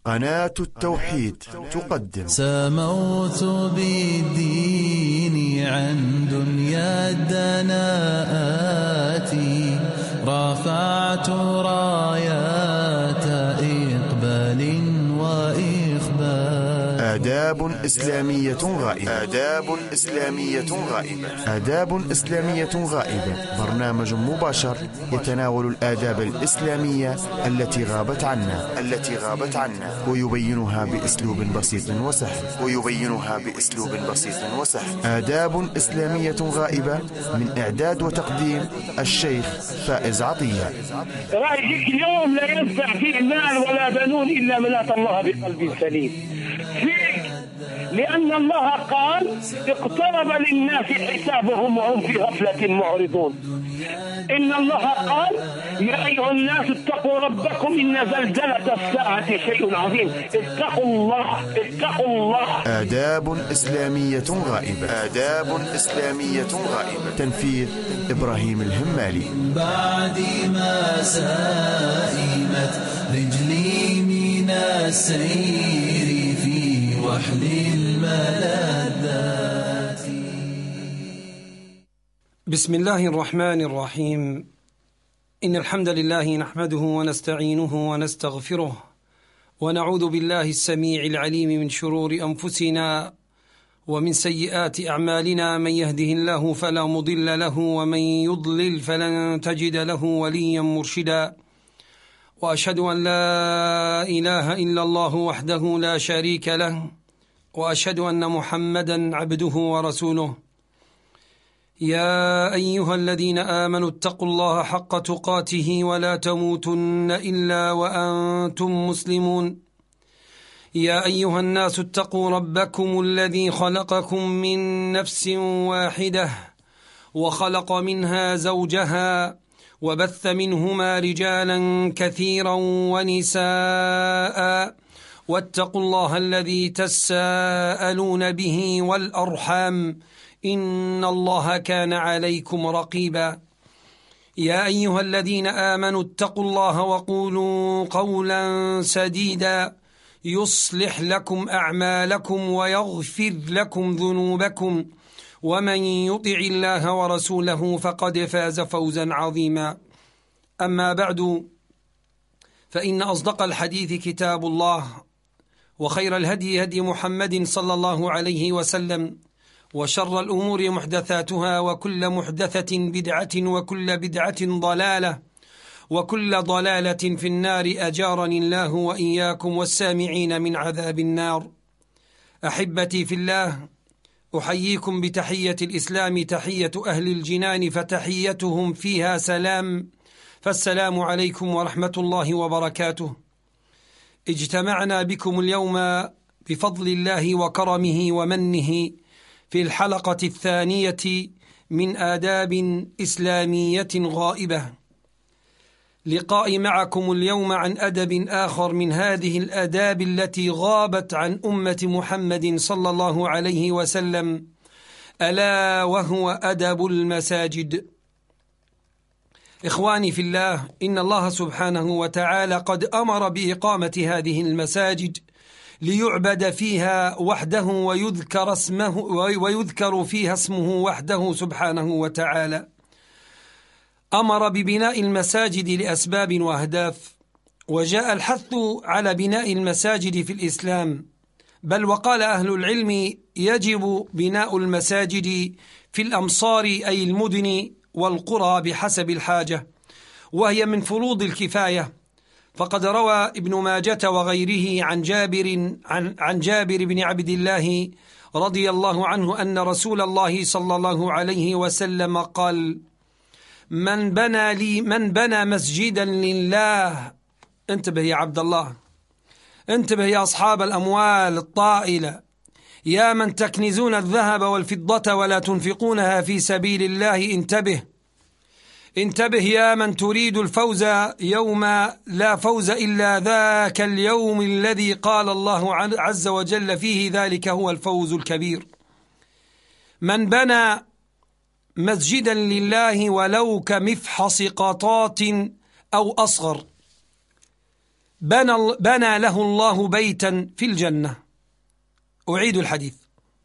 قناة التوحيد تقدم سموت بالدين عن دنيا الدناءات، رفعت رايات إقبال وإخبات. آداب إسلامية غائبة. آداب إسلامية غائبة، برنامج مباشر يتناول الآداب الإسلامية التي غابت عنا ويبينها بأسلوب بسيط وسهل. آداب إسلامية غائبة، من إعداد وتقديم الشيخ فائز عطية. رأيك اليوم لا ينفع فيه مال ولا بنون إلا من أتى الله بقلب سليم. فيك لأن الله قال اقترب للناس حسابهم وهم في غفلة معرضون. إن الله قال يا أيها الناس اتقوا ربكم إن زلزلة الساعة شيء عظيم. اتقوا الله. آداب إسلامية غائبة. تنفيذ إبراهيم الهمالي. بعد ما سائمت رجلي من السير في وحل الملذات. بسم الله الرحمن الرحيم. إن الحمد لله نحمده ونستعينه ونستغفره، ونعوذ بالله السميع العليم من شرور أنفسنا ومن سيئات أعمالنا. من يهده الله فلا مضل له، ومن يضلل فلن تجد له وليا مرشدا. وأشهد أن لا إله إلا الله وحده لا شريك له، وأشهد أن محمدا عبده ورسوله. يا أيها الذين آمنوا اتقوا الله حق تقاته ولا تموتن إلا وأنتم مسلمون. يا أيها الناس اتقوا ربكم الذي خلقكم من نفس واحدة، وخلق منها زوجها، وبث منهما رجالا كثيرا ونساء. واتقوا الله الذي تساءلون به والأرحام، إن الله كان عليكم رقيبا. يا أيها الذين آمنوا اتقوا الله وقولوا قولا سديدا يصلح لكم أعمالكم ويغفر لكم ذنوبكم، ومن يطع الله ورسوله فقد فاز فوزا عظيما. أما بعد، فإن أصدق الحديث كتاب الله، وخير الهدي هدي محمد صلى الله عليه وسلم، وشر الأمور محدثاتها، وكل محدثة بدعة، وكل بدعة ضلالة، وكل ضلالة في النار. أجارني الله وإياكم والسامعين من عذاب النار. أحبتي في الله، أحييكم بتحية الإسلام، تحية أهل الجنان، فتحيتهم فيها سلام، فالسلام عليكم ورحمة الله وبركاته. اجتمعنا بكم اليوم بفضل الله وكرمه ومنه في الحلقة الثانية من آداب إسلامية غائبة. لقائي معكم اليوم عن أدب آخر من هذه الآداب التي غابت عن أمة محمد صلى الله عليه وسلم، ألا وهو أدب المساجد. إخواني في الله، إن الله سبحانه وتعالى قد أمر بإقامة هذه المساجد ليعبد فيها وحده ويذكر فيها اسمه وحده سبحانه وتعالى. أمر ببناء المساجد لأسباب وأهداف، وجاء الحث على بناء المساجد في الإسلام، بل وقال أهل العلم يجب بناء المساجد في الأمصار أي المدن والقرى بحسب الحاجة، وهي من فروض الكفاية. فقد روى ابن ماجة وغيره عن جابر بن عبد الله رضي الله عنه أن رسول الله صلى الله عليه وسلم قال: من بنى مسجدا لله. انتبه يا عبد الله، انتبه يا أصحاب الأموال الطائلة، يا من تكنزون الذهب والفضة ولا تنفقونها في سبيل الله، انتبه يا من تريد الفوز يوم لا فوز إلا ذاك اليوم الذي قال الله عز وجل فيه: ذلك هو الفوز الكبير. من بنى مسجدا لله ولو كمفحص قطاط أو أصغر، بنى له الله بيتا في الجنة. أعيد الحديث: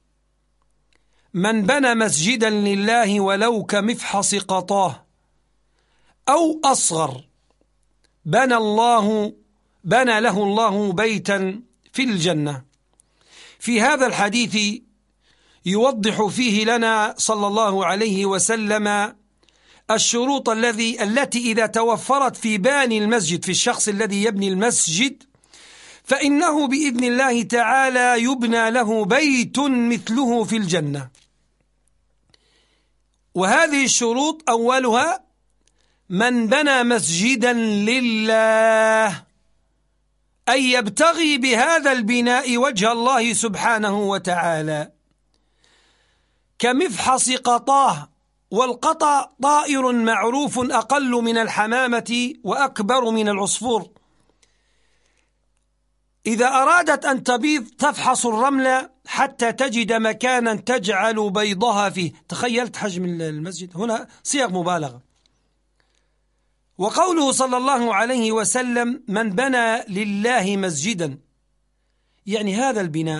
من بنى مسجدا لله ولو كمفحص قطاه أو أصغر بنى له الله بيتا في الجنة. في هذا الحديث يوضح فيه لنا صلى الله عليه وسلم الشروط التي إذا توفرت في باني المسجد، في الشخص الذي يبني المسجد، فإنه بإذن الله تعالى يبنى له بيت مثله في الجنة. وهذه الشروط أولها: من بنى مسجدا لله، أي يبتغي بهذا البناء وجه الله سبحانه وتعالى. كمفحص قطاه، والقطا طائر معروف أقل من الحمامة وأكبر من العصفور. إذا أرادت أن تبيض تفحص الرمل حتى تجد مكانا تجعل بيضها فيه. تخيلت حجم المسجد؟ هنا صيغ مبالغة. وقوله صلى الله عليه وسلم: من بنى لله مسجدا، يعني هذا البناء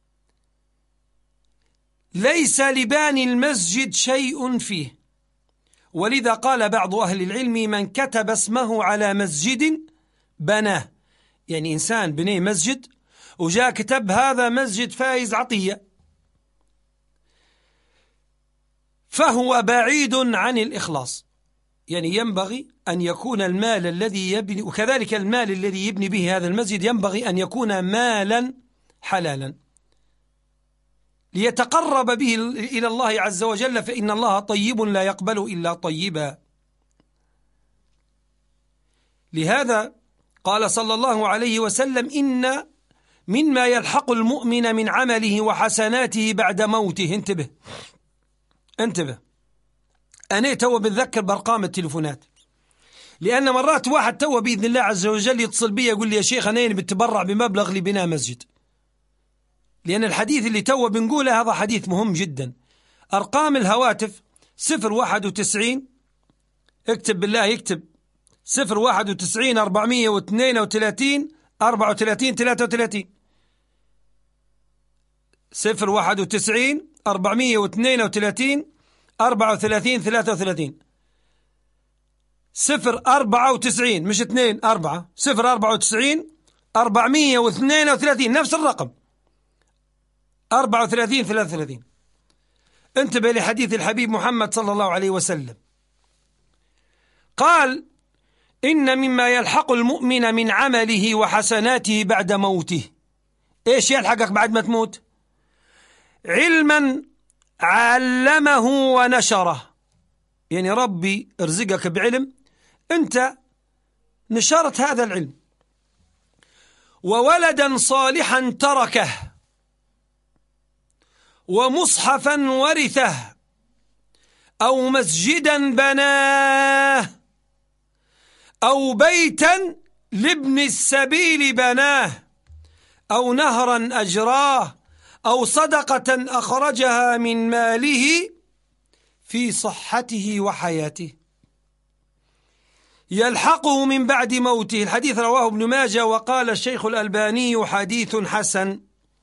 ليس لباني المسجد شيء فيه. ولذا قال بعض أهل العلم: من كتب اسمه على مسجد بناه، يعني إنسان بني مسجد وجاء كتب هذا مسجد فايز عطية، فهو بعيد عن الإخلاص. يعني ينبغي أن يكون المال الذي يبني، وكذلك المال الذي يبني به هذا المسجد، ينبغي أن يكون مالا حلالا ليتقرب به إلى الله عز وجل، فإن الله طيب لا يقبل إلا طيبا. لهذا قال صلى الله عليه وسلم: إن مما يلحق المؤمن من عمله وحسناته بعد موته. انتبه، أنا تو بتذكر بأرقام التليفونات، لأن مرات واحد تو بإذن الله عز وجل يتصل بي يقول لي: يا شيخ أنا بتبرع بمبلغ لبناء مسجد. لأن الحديث اللي تو بنقوله هذا حديث مهم جدا. أرقام الهواتف: 091، اكتب بالله، يكتب 091 432 34 33، 091 432 34 33، 094 مش 2 4 094 432 نفس الرقم 34 33. انتبه لحديث الحبيب محمد صلى الله عليه وسلم، قال: إن مما يلحق المؤمن من عمله وحسناته بعد موته. إيش يلحقك بعد ما تموت؟ علما علمه ونشره، يعني ربي ارزقك بعلم أنت نشرت هذا العلم، وولدا صالحا تركه، ومصحفا ورثه، أو مسجدا بناه، أو بيتا لابن السبيل بناه، أو نهرا أجراه، أو صدقة أخرجها من ماله في صحته وحياته يلحقه من بعد موته. الحديث رواه ابن ماجه، وقال الشيخ الألباني: حديث حسن.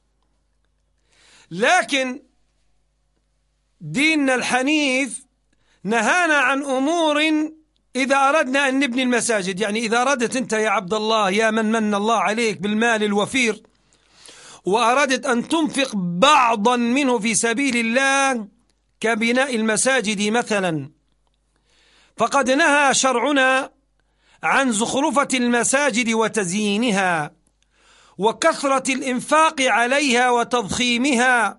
لكن ديننا الحنيف نهانا عن أمور إذا أردنا أن نبني المساجد. يعني إذا أردت أنت يا عبد الله، يا من الله عليك بالمال الوفير، وأردت أن تنفق بعضا منه في سبيل الله كبناء المساجد مثلا، فقد نهى شرعنا عن زخرفة المساجد وتزيينها وكثرة الإنفاق عليها وتضخيمها،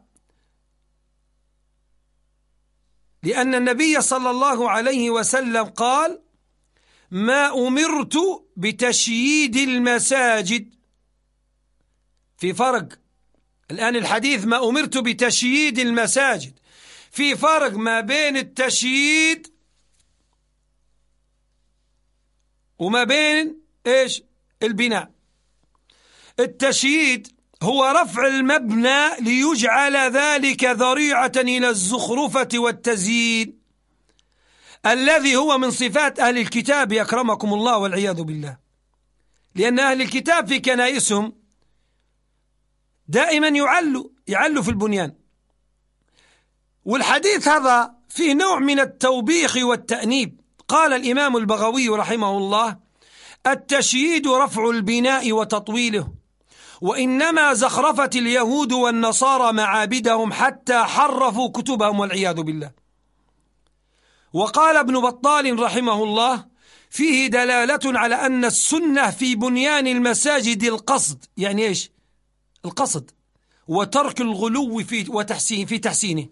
لأن النبي صلى الله عليه وسلم قال: ما أمرت بتشييد المساجد. في فرق الآن الحديث: ما أمرت بتشييد المساجد، في فرق ما بين التشييد وما بين إيش؟ البناء. التشييد هو رفع المبنى ليجعل ذلك ذريعة إلى الزخرفة والتزيين، الذي هو من صفات أهل الكتاب أكرمكم الله والعياذ بالله. لأن أهل الكتاب في كنائسهم دائما يعلوا في البنيان. والحديث هذا فيه نوع من التوبيخ والتأنيب. قال الإمام البغوي رحمه الله: التشييد رفع البناء وتطويله، وإنما زخرفت اليهود والنصارى معابدهم حتى حرفوا كتبهم والعياذ بالله. وقال ابن بطال رحمه الله: فيه دلالة على أن السنة في بنيان المساجد القصد. يعني إيش القصد؟ وترك الغلو في تحسينه.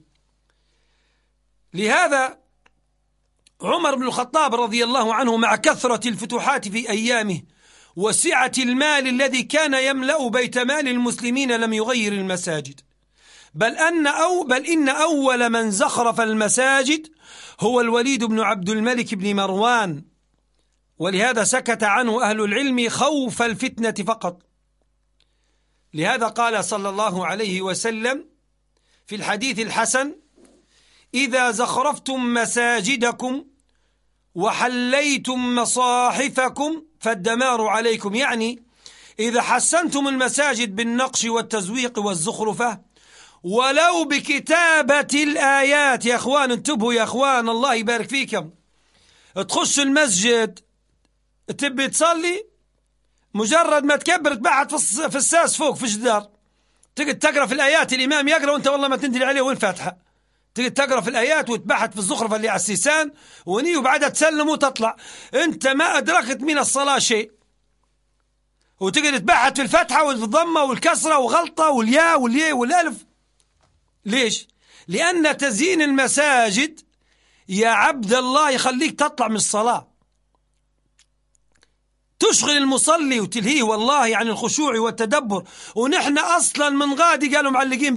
لهذا عمر بن الخطاب رضي الله عنه مع كثرة الفتوحات في أيامه وسعة المال الذي كان يملأ بيت مال المسلمين لم يغير المساجد، بل إن أول من زخرف المساجد هو الوليد بن عبد الملك بن مروان، ولهذا سكت عنه أهل العلم خوف الفتنة فقط. لهذا قال صلى الله عليه وسلم في الحديث الحسن: إذا زخرفتم مساجدكم وحليتم مصاحفكم فالدمار عليكم. يعني إذا حسنتم المساجد بالنقش والتزويق والزخرفة ولو بكتابة الآيات. يا أخوان انتبهوا، يا أخوان الله يبارك فيكم. تخش المسجد تبي تصلي، مجرد ما تكبر تبعت في الساس فوق في الجدار، تقعد تقرأ في الآيات، الإمام يقرأ وانت والله ما تندري عليه وين فاتحة، تقعد تقرأ في الآيات وتبحث في الزخرفة اللي على السيسان وبعدها تسلم وتطلع، انت ما أدركت من الصلاة شيء، وتقعد تبحث في الفتحة والضمة والكسرة وغلطة والياء والألف. ليش؟ لأن تزيين المساجد يا عبد الله يخليك تطلع من الصلاة، تشغل المصلي وتلهيه والله عن الخشوع والتدبر. ونحن أصلا من غادي قالوا معلقين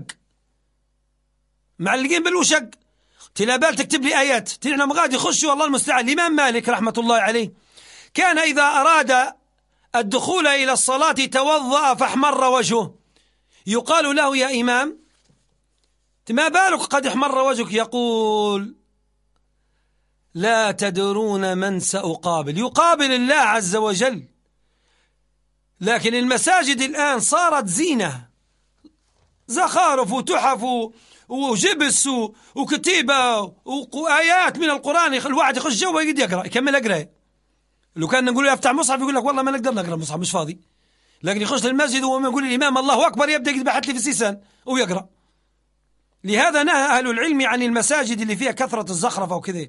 بالوشق، تلابال تكتب لي آيات، نحن من غادي يخشوا والله المستعان. الإمام مالك رحمة الله عليه كان إذا أراد الدخول إلى الصلاة توضأ فاحمر وجهه، يقال له: يا إمام ما بالك قد احمر وجهك؟ يقول: لا تدرون من سأقابل. يقابل الله عز وجل. لكن المساجد الآن صارت زينة، زخارف وتحف وجبس وكتيبة وآيات من القرآن. الواحد يخش جوا يقدر يقرأ، يكمل أقرأ. لو كان نقول له يفتح مصحف يقول لك والله ما نقدر نقرأ مصحف مش فاضي. لكن يخش للمسجد وما يقول الإمام الله أكبر يبدأ يبحث لي في السيسان ويقرأ. لهذا نهى أهل العلم عن المساجد اللي فيها كثرة الزخرفة وكذا.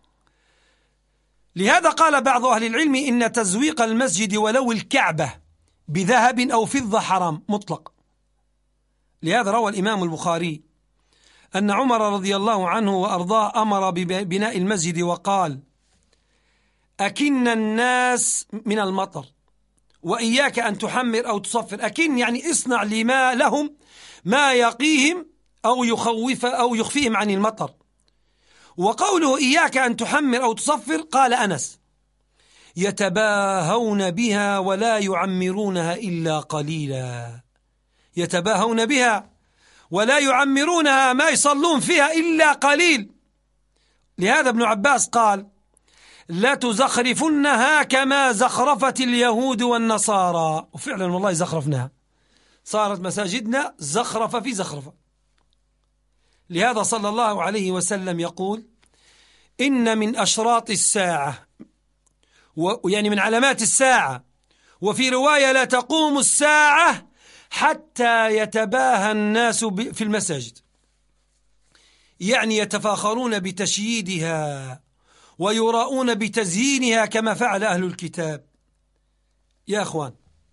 لهذا قال بعض أهل العلم إن تزويق المسجد ولو الكعبة بذهب أو فضة حرام مطلق. لهذا روى الإمام البخاري أن عمر رضي الله عنه وأرضاه أمر ببناء المسجد وقال: أكن الناس من المطر وإياك أن تحمر أو تصفر. أكن يعني اصنع لما لهم ما يقيهم أو يخفيهم عن المطر. وقوله إياك أن تحمر أو تصفر قال أنس: يتباهون بها ولا يعمرونها إلا قليلا. يتباهون بها ولا يعمرونها، ما يصلون فيها إلا قليل. لهذا ابن عباس قال: لا تزخرفنها كما زخرفت اليهود والنصارى. وفعلا والله زخرفناها، صارت مساجدنا زخرفة في زخرفة. لهذا صلى الله عليه وسلم يقول: إن من أشراط الساعة، يعني من علامات الساعة، وفي رواية لا تقوم الساعة حتى يتباهى الناس في المساجد، يعني يتفاخرون بتشييدها ويراؤون بتزيينها كما فعل أهل الكتاب. يا أخوان،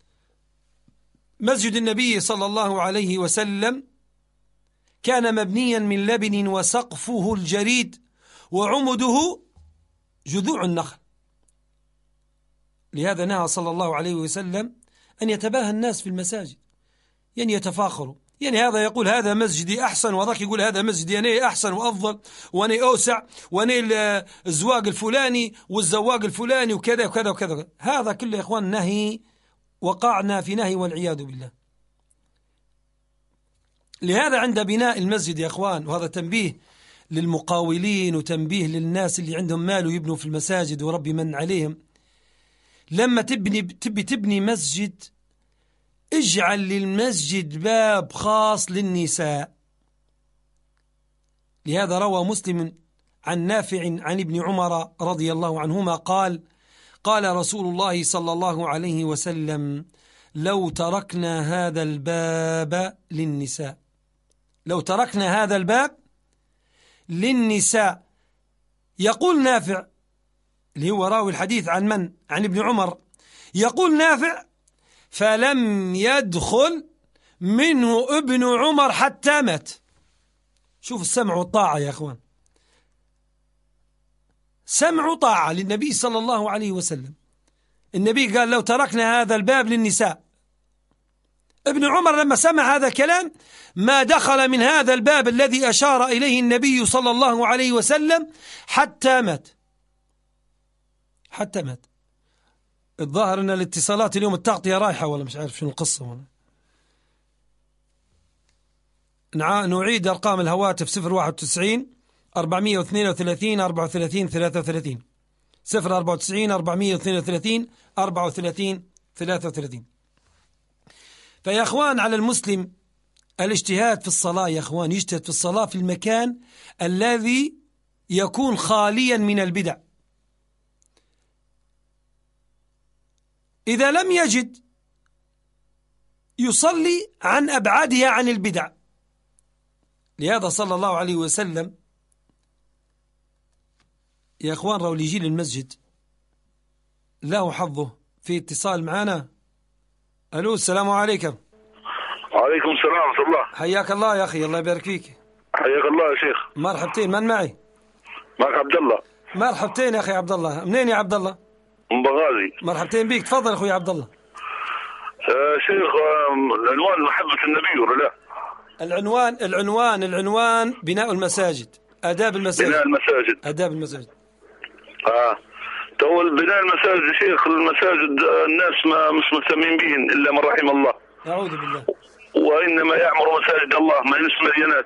مسجد النبي صلى الله عليه وسلم كان مبنيا من لبن وسقفه الجريد وعمده جذوع النخل. لهذا نهى صلى الله عليه وسلم أن يتباهى الناس في المساجد، يعني يتفاخروا. يعني هذا يقول هذا مسجدي أحسن، وذاك يقول هذا مسجدي أنا أحسن وأفضل وأنا أوسع وأنا الزواج الفلاني والزواج الفلاني وكذا وكذا وكذا. هذا كله يا إخوان نهي، وقعنا في نهي والعياذ بالله. لهذا عند بناء المسجد يا إخوان، وهذا تنبيه للمقاولين وتنبيه للناس اللي عندهم مال ويبنوا في المساجد وربي من عليهم، لما تبني مسجد، اجعل للمسجد باب خاص للنساء. لهذا روى مسلم عن نافع عن ابن عمر رضي الله عنهما قال: قال رسول الله صلى الله عليه وسلم: لو تركنا هذا الباب للنساء، لو تركنا هذا الباب للنساء. يقول نافع اللي هو راوي الحديث عن من؟ عن ابن عمر. يقول نافع: فلم يدخل منه ابن عمر حتى مات. شوف السمع والطاعة يا أخوان، سمع وطاعة للنبي صلى الله عليه وسلم. النبي قال: لو تركنا هذا الباب للنساء. ابن عمر لما سمع هذا الكلام ما دخل من هذا الباب الذي أشار إليه النبي صلى الله عليه وسلم حتى مات، حتى مات. الظاهر أن الاتصالات اليوم التغطية رايحة، ولا مش عارف شنو القصة هنا. نعيد أرقام الهواتف: 091 432 34 33 094 432 34 33. فيا أخوان، على المسلم الاجتهاد في الصلاة. يا أخوان، يجتهد في الصلاة في المكان الذي يكون خاليا من البدع. إذا لم يجد يصلي عن أبعادها عن البدع. لهذا صلى الله عليه وسلم يا أخوان لو يجي للمسجد له حظه. في اتصال معنا. ألو، السلام عليكم. وعليكم السلام ورحمة الله. حياك الله يا أخي، الله يبارك فيك. حياك الله يا شيخ. مرحبتين، من معي؟ معك عبد الله. مرحبتين يا أخي عبد الله. منين يا عبد الله؟ من بغازي. مرحبتين بيك، تفضل أخوي عبد الله. شيخ، العنوان محبة النبي ولا لا؟ العنوان بناء المساجد، آداب المساجد. بناء المساجد، آداب المساجد. تو بناء المساجد يا شيخ، المساجد الناس ما مش مهتمين بهن إلا من رحم الله. أعوذ بالله. وإنما يعمر مساجد الله ما ينس مليانات،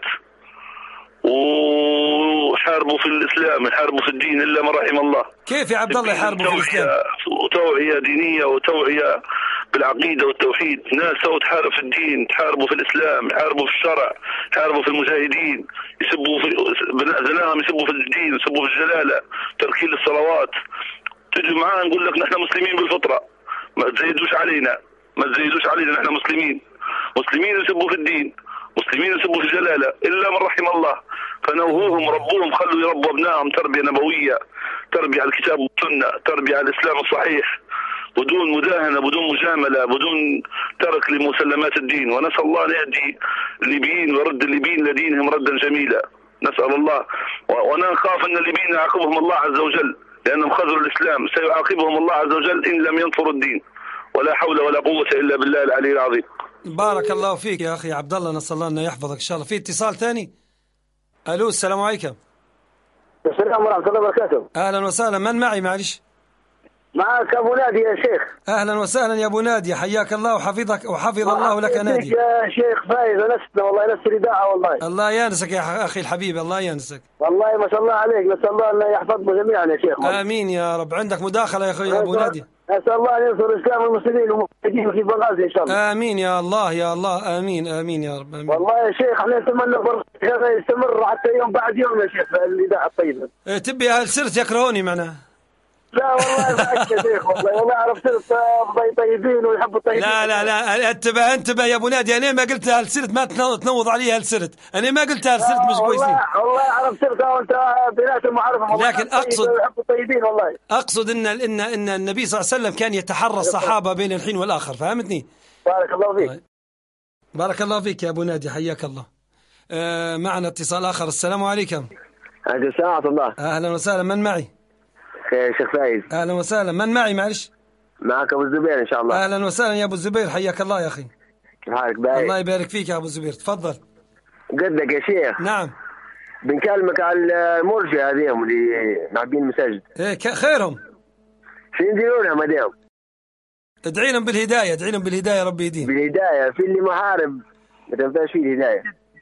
وحاربوا في الإسلام، يحاربوا في الدين إلا من رحم الله. كيف يا عبد الله يحاربوا في الإسلام؟ وتوعية دينية وتوعية بالعقيدة والتوحيد. ناس تحارب في الدين، تحاربوا في الإسلام، يحاربوا في الشرع، يحاربوا في المجاهدين، يسبوا في زناهم، يسبوا في الدين، يسبوا في الجلالة، تركين الصلوات. تجي معاه نقول لك نحن مسلمين بالفطرة، ما تزيدوش علينا، ما تزيدوش علينا، نحن مسلمين يسبوا في الدين، مسلمين يسبوا في الجلالة إلا من رحم الله. فنوهوهم ربوهم، خلوا يربوا أبنائهم تربية نبوية، تربية على الكتاب والسنة، تربية على الإسلام الصحيح، بدون مداهنة، بدون مجاملة، بدون ترك لمسلمات الدين. ونسأل الله أن يهدي الليبيين ويرد الليبيين لدينهم ردا جميلا، نسأل الله. ونخاف أن الليبيين يعاقبهم الله عز وجل لأنهم خذلوا الإسلام، سيعاقبهم الله عز وجل إن لم ينصروا الدين. ولا حول ولا قوة إلا بالله العلي العظيم. بارك الله فيك يا أخي عبد الله، نسأل الله أن يحفظك إن شاء الله. في اتصال ثاني. ألو، السلام عليكم. السلام ورحمة الله وبركاته. أهلا وسهلا، من معي معلش؟ معك أبو نادي يا شيخ. أهلا وسهلا يا أبو نادي، حياك الله وحفظك وحفظ الله لك نادي. يا شيخ فايز، أنستنا والله، نفس الإذاعة والله. الله يانسك يا أخي الحبيب، الله يانسك. والله ما شاء الله عليك، نسأل الله أن يحفظنا جميعا يا شيخ. آمين يا رب. عندك مداخلة يا أخي يا أبو نادي؟ نسأل الله أن ينصر الإسلام والمسلمين والموحدين في بنغازي إن شاء الله. آمين يا الله يا الله، آمين آمين يا رب. آمين. والله يا شيخ احنا نتمنى هذا يستمر حتى يوم بعد يوم يا شيخ، الإذاعة الطيبة. تبي أهل سرت يكرهوني معناها؟ لا والله معك يا شيخ، والله أعرف سرت طيبين ويحبوا الطيبين. لا انتبه يا ابو نادي، انا ما قلت اهل سرت ما تنوض عليها اهل سرت، انا ما قلت اهل سرت مش كويسين. والله اعرف سرت وانت بنات المعرفه، لكن اقصد ان النبي صلى الله عليه وسلم كان يتحرى الصحابه بين الحين والاخر، فهمتني؟ بارك الله فيك. بارك الله فيك يا ابو نادي، حياك الله. معنا اتصال اخر. السلام عليكم. عليكم السلام ورحمه الله. اهلا وسهلا، من معي؟ شيخ فايز. اهلا وسهلا، من معي معلش؟ معك ابو الزبير ان شاء الله. اهلا وسهلا يا ابو الزبير، حياك الله يا اخي. كيف حالك؟ باي. الله يبارك فيك يا ابو الزبير، تفضل. قدك يا شيخ. نعم. بنكلمك على المرجئه هذيهم اللي معبين المساجد. ايه خيرهم. شو نديروا لهم هذيهم؟ ادعي لهم بالهدايه، ادعي لهم بالهدايه، ربي يهديهم. بالهدايه، في اللي محارب ما تنفعش فيه الهدايه.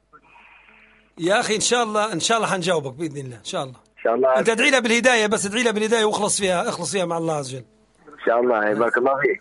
يا اخي ان شاء الله حنجاوبك باذن الله، ان شاء الله. ان شاء الله. انت ادعي له بالهدايه، بس ادعي له بالهدايه واخلص فيها، اخلص فيها مع الله عز وجل. ان شاء الله. بارك الله فيك.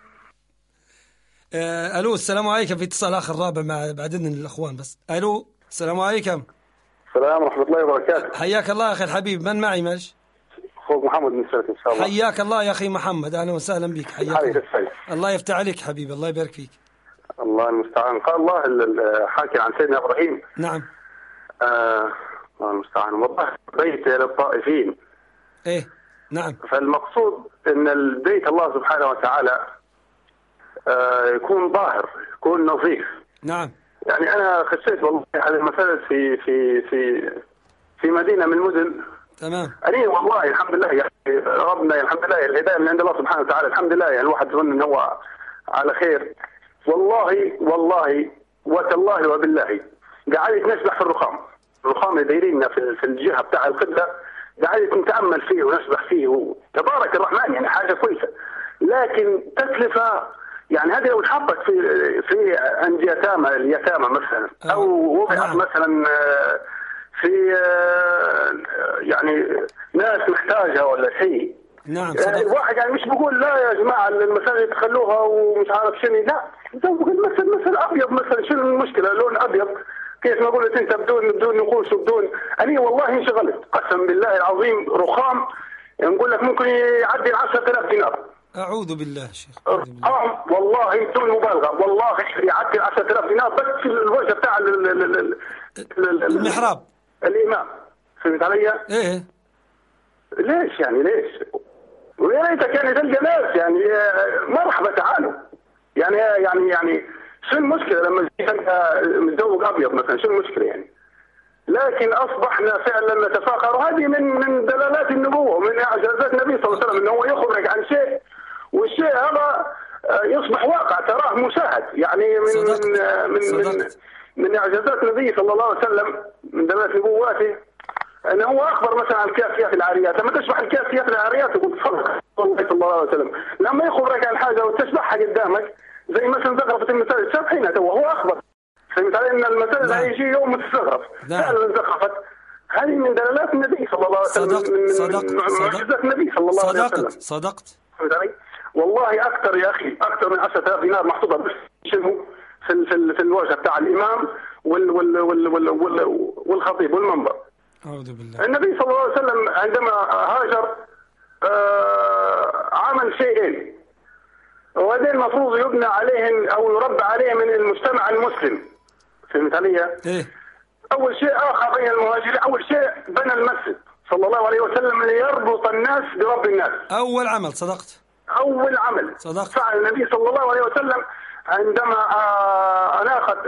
الو السلام عليكم. في اتصال اخر رابع مع بعد اذن الاخوان بس. الو السلام عليكم. السلام ورحمة الله وبركاته. حياك الله اخي الحبيب. من معي ماشي؟ اخوك محمد من سلة ان شاء الله. حياك الله يا اخي محمد. اهلا وسهلا بك. حياك الله. الله يفتح عليك حبيبي. الله يبارك فيك. الله المستعان. قال الله الحاكي عن سيدنا ابراهيم. نعم. الله المستعان. والله بيت للطائفين. ايه نعم. فالمقصود ان البيت الله سبحانه وتعالى يكون ظاهر، يكون نظيف. نعم. يعني انا خشيت والله على المساجد في مدينه من المدن. تمام. أنا والله الحمد لله يعني ربنا الحمد لله الهدايه من عند الله سبحانه وتعالى الحمد لله. يعني الواحد يظن ان هو على خير. والله وتالله وبالله قاعد نسبح في الرخام اللي دايريننا في الجهه بتاع القبله، قاعد نتامل فيه ونسبح فيه تبارك الرحمن. يعني حاجه كويسه، لكن تكلفه يعني هذه لو اتحطت في عند اليتامى مثلا، او وضعت مثلا في يعني ناس محتاجه ولا شيء. نعم. الواحد يعني مش بقول لا يا جماعه المساجد تخلوها ومش عارف شنو، لا مثل ابيض مثلا. شنو المشكله؟ لون ابيض كيف ما قلت انت بدون نقوش وبدون. انا والله انشغلت قسم بالله العظيم. رخام نقول لك ممكن يعدي 10,000 دينار. اعوذ بالله شيخ. رخام والله بدون مبالغه والله يعدي 10,000 دينار بس في الوجه بتاع المحراب الامام. فهمت علي؟ ايه. ليش يعني ليش؟ ويا ريتك يعني تلقى ناس يعني مرحبا تعالوا. يعني شو المشكله لما تلقى متزوج ابيض مثلا؟ شو المشكله يعني؟ لكن اصبحنا فعلا نتفاخر، وهذه من دلالات النبوه ومن اعجازات النبي صلى الله عليه وسلم انه هو يخرج عن شيء والشيء هذا يصبح واقع تراه مشاهد. يعني من اعجازات النبي صلى الله عليه وسلم من دلالات نبواته انه هو اخبر مثلا عن الكاسيات العاريات. لما تشبح الكاسيات العاريات تقول صدق صلى الله عليه وسلم. لما يخبرك عن حاجه وتشبحها قدامك زي مثلا زخرفه المساجد شابحينها هو اخبر. فهمت علي ان المساجد هيجي يوم تتزخرف فعلا زخرفت. هذه من دلالات النبي صلى الله عليه وسلم. من معجزات النبي صلى الله عليه وسلم. صدقت. فهمت علي؟ والله اكثر يا اخي اكثر من 10,000 دينار محطوطه بس شنو في الوجه بتاع الامام والخطيب والمنبر. أعوذ بالله. النبي صلى الله عليه وسلم عندما هاجر عمل شيئين وهذين المفروض يبنى عليهم او يربى عليهم من المجتمع المسلم. فهمت علي؟ ايه. اول شيء اخى بين المهاجرين. اول شيء بنى المسجد صلى الله عليه وسلم ليربط الناس برب الناس. اول عمل. صدقت. اول عمل صدقت. فعل النبي صلى الله عليه وسلم عندما اناقت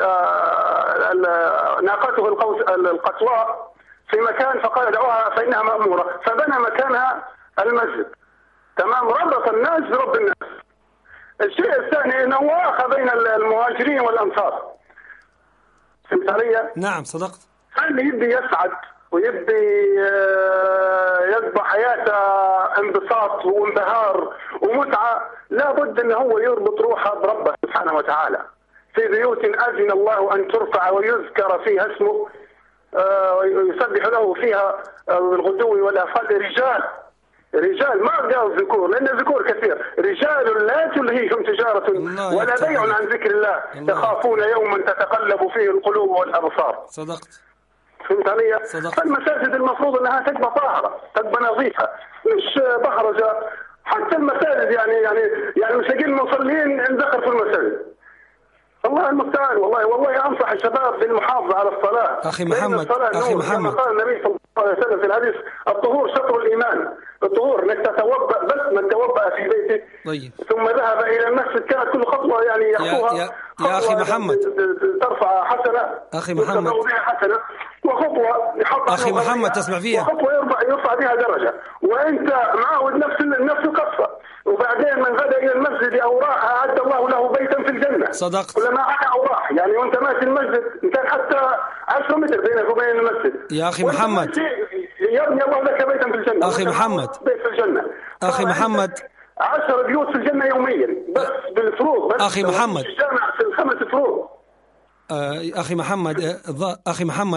ناقته القصواء في مكان فقال دعوها فإنها مأمورة، فبنى مكانها المسجد. تمام. ربط الناس برب الناس. الشيء الثاني انه واخى بين المهاجرين والانصار. فهمت علي؟ نعم صدقت. اللي يبدي يسعد ويبدي يقضي حياته انبساط وانبهار ومتعه لابد انه هو يربط روحه بربه سبحانه وتعالى. في بيوت اذن الله ان ترفع ويذكر فيها اسمه يسبح له فيها بالغدو والآصال رجال ما قال ذكور لأن الذكور كثير. رجال لا تلهيهم تجارة ولا بيع عن ذكر الله يخافون يوما تتقلب فيه القلوب والأبصار. صدقت. فهمت علي؟ فالمساجد المفروض أنها تبقى طاهرة تبقى نظيفة مش بهرجة. حتى المساجد يعني مش هجي المصلين ندخل في المساجد. الله المستعان. والله انصح الشباب بالمحافظه على الصلاه. اخي محمد كما قال النبي صلى الله عليه وسلم في الحديث الطهور شطر الايمان. الطهور انك تتوضا بس من توضا في بيته طيب ثم ذهب الى المسجد كانت كل خطوه يعني يخطوها يا اخي محمد ترفع حسنه. اخي محمد حسنه وخطوه يحط اخي محمد تسمع فيها وخطوه يرفع بها درجه وانت معود نفس القصه. وبعدين من غدا الى المسجد او راح اعد الله له بيتا في الجنه. صدقت. كلما اعد او راح يعني وانت ماشي المسجد ان كان حتى 10 متر بينك وبين المسجد. يا اخي محمد يبني الله لك بيتا في الجنه. اخي محمد بيت في الجنه. اخي محمد 10 بيوت في الجنه يوميا بس بالفروض. بس اخي محمد الجامع في 5 فروض. اخي محمد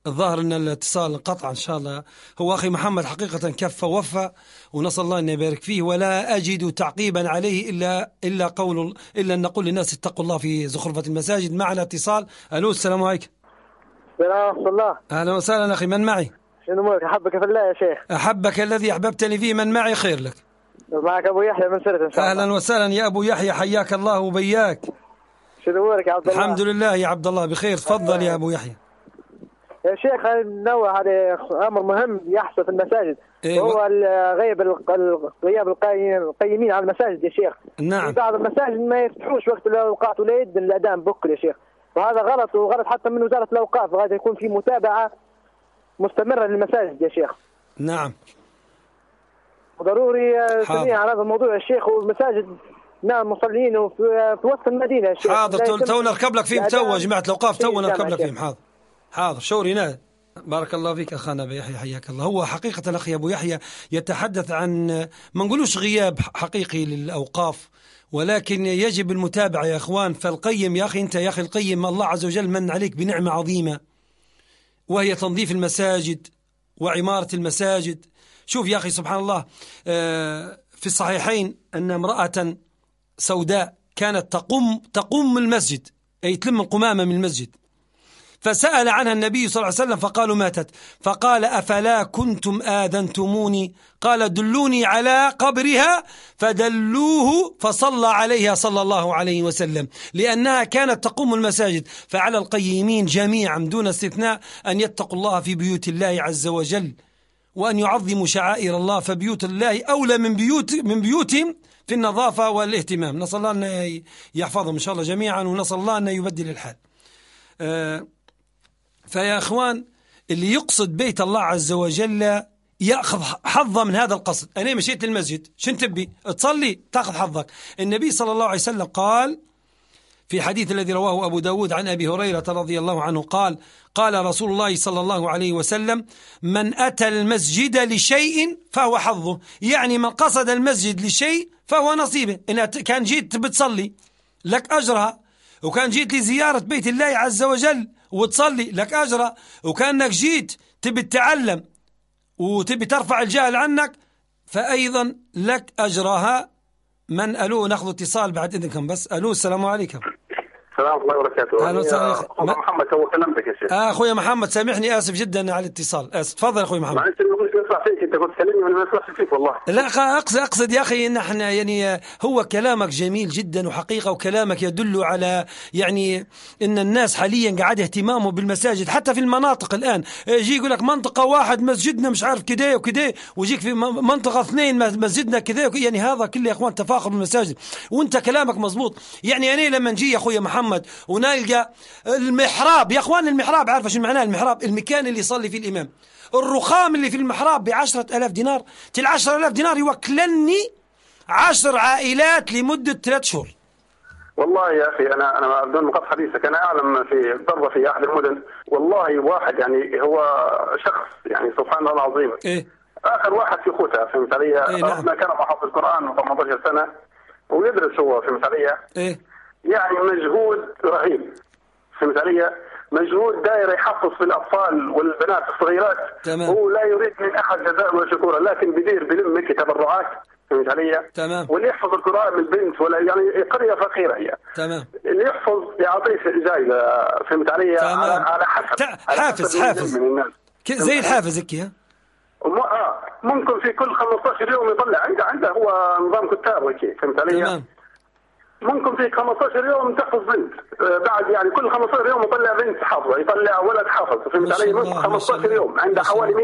الظاهر أن الاتصال انقطع إن شاء الله. هو أخي محمد حقيقة كف ووفى، ونسأل الله أن يبارك فيه، ولا أجد تعقيبا عليه إلا أن نقول للناس اتقوا الله في زخرفة المساجد. معنا اتصال. ألو، السلام عليكم. السلام ورحمة الله. أهلا وسهلا أخي، من معي؟ شنو أمورك؟ أحبك في الله يا شيخ. أحبك الذي أحببتني فيه. من معي؟ خير لك. معك أبو يحيى من سرت إن شاء الله. أهلا وسهلا يا أبو يحيى، حياك الله وبياك. شنو أمورك يا عبد الله؟ الحمد لله يا عبد الله بخير. تفضل يا أبو يحيى. يا شيخ نوع هذا أمر مهم يحصل في المساجد. هو غياب القيمين على المساجد يا شيخ. نعم. في بعض المساجد ما يفتحوش وقت الأوقات ولا يد الأذان بكر يا شيخ، وهذا غلط، وغلط حتى من وزارة الأوقاف. وهذا يكون في متابعة مستمرة للمساجد يا شيخ. نعم. وضروري تنويه على هذا الموضوع يا شيخ. والمساجد نعم مصلين في وسط المدينة يا شيخ. حاضر، تو نركب لك فيهم، تو جماعة الأوقاف تو نركب لك فيهم. حاضر حاضر، شوري ناد. بارك الله فيك أخانا أبو يحيى، حياك الله. هو حقيقة أخي أبو يحيى يتحدث عن، ما نقولوش غياب حقيقي للأوقاف، ولكن يجب المتابعة يا أخوان. فالقيم يا أخي، أنت يا أخي القيم، الله عز وجل من عليك بنعمة عظيمة، وهي تنظيف المساجد وعمارة المساجد. شوف يا أخي سبحان الله، في الصحيحين أن امرأة سوداء كانت تقوم المسجد، أي تلم القمامة من المسجد، فسأل عنها النبي صلى الله عليه وسلم فقالوا ماتت، فقال أفلا كنتم آذنتموني؟ قال دلوني على قبرها، فدلوه فصلى عليها صلى الله عليه وسلم، لأنها كانت تقوم المساجد. فعلى القيمين جميعا دون استثناء أن يتقوا الله في بيوت الله عز وجل، وأن يعظموا شعائر الله، فبيوت الله أولى من بيوتهم في النظافة والاهتمام. نسأل الله أن يحفظهم إن شاء الله جميعا، ونسأل الله أن يبدل الحال. فيا أخوان، اللي يقصد بيت الله عز وجل يأخذ حظه من هذا القصد. أنا مشيت للمسجد، شن تبي تصلي؟ تأخذ حظك. النبي صلى الله عليه وسلم قال في حديث الذي رواه أبو داود عن أبي هريرة رضي الله عنه قال رسول الله صلى الله عليه وسلم: من أتى المسجد لشيء فهو حظه، يعني من قصد المسجد لشيء فهو نصيبه. إن كان جيت بتصلي لك أجرها، وكان جيت لزيارة بيت الله عز وجل وتصلي لك أجرها، وكانك جيت تبي تتعلم وتبي ترفع الجهل عنك فأيضا لك أجرها. من ألو، نأخذ اتصال بعد إذنكم بس. ألو، السلام عليكم. السلام الله وبركاته. أهلا وسهلا. محمد تو كلمتك يا شيخ. أخويا محمد سامحني، آسف جدا على الاتصال، آسف. تفضل أخوي محمد. معلش ما قلت أسمع فيك، أنت قلت كلمني وأنا ما أسمعش فيك والله. لا أقصد يا أخي إن احنا يعني هو كلامك جميل جدا وحقيقة، وكلامك يدل على يعني إن الناس حاليا قاعد اهتمامه بالمساجد، حتى في المناطق الآن يجي يقول لك منطقة واحد مسجدنا مش عارف كده وكده، ويجيك في منطقة اثنين مسجدنا كده، يعني هذا كله يا أخوان تفاخر بالمساجد. وأنت كلامك مزبوط. يعني أنا لما نجي يا أخويا محمد ونلقى المحراب، يا أخوان المحراب عارفة شو معناه المحراب؟ المكان اللي يصلي فيه الإمام. الرخام اللي في المحراب ب10,000 دينار، 10,000 دينار يوكلني 10 عائلات لمدة 3 شهور. والله يا أخي أنا بدون مقاطعة حديثك، أنا أعلم في ضربة في أحد المدن، والله واحد يعني هو شخص يعني سبحان الله العظيم، آخر واحد في خوته، فهمت علي؟ ربنا كان حافظ القرآن 18 سنة ويدرس هو، فهمت علي؟ يعني مجهود رهيب، فهمت علي؟ مجهود دائر يحفظ في الأطفال والبنات الصغيرات. هو لا يريد من أحد جزاء ولا شكورا، لكن بدير بلمك تبرعات، فهمت علي؟ واللي يحفظ القرآن من البنت ولا يعني قرية فقيرة هي. اللي يحفظ يعطيه جائزة، فهمت علي؟ على حسب حافز من الناس. زي الحافز هيك. ممكن في كل 15 يوم يطلع عنده هو نظام كتاب هيك، فهمت علي؟ ممكن في 15 يوم تحفظ بنت، بعد يعني كل 15 يوم يطلع بنت حافظة، يطلع ولد حافظ، فهمت علي؟ ممكن 15 يوم عنده حوالي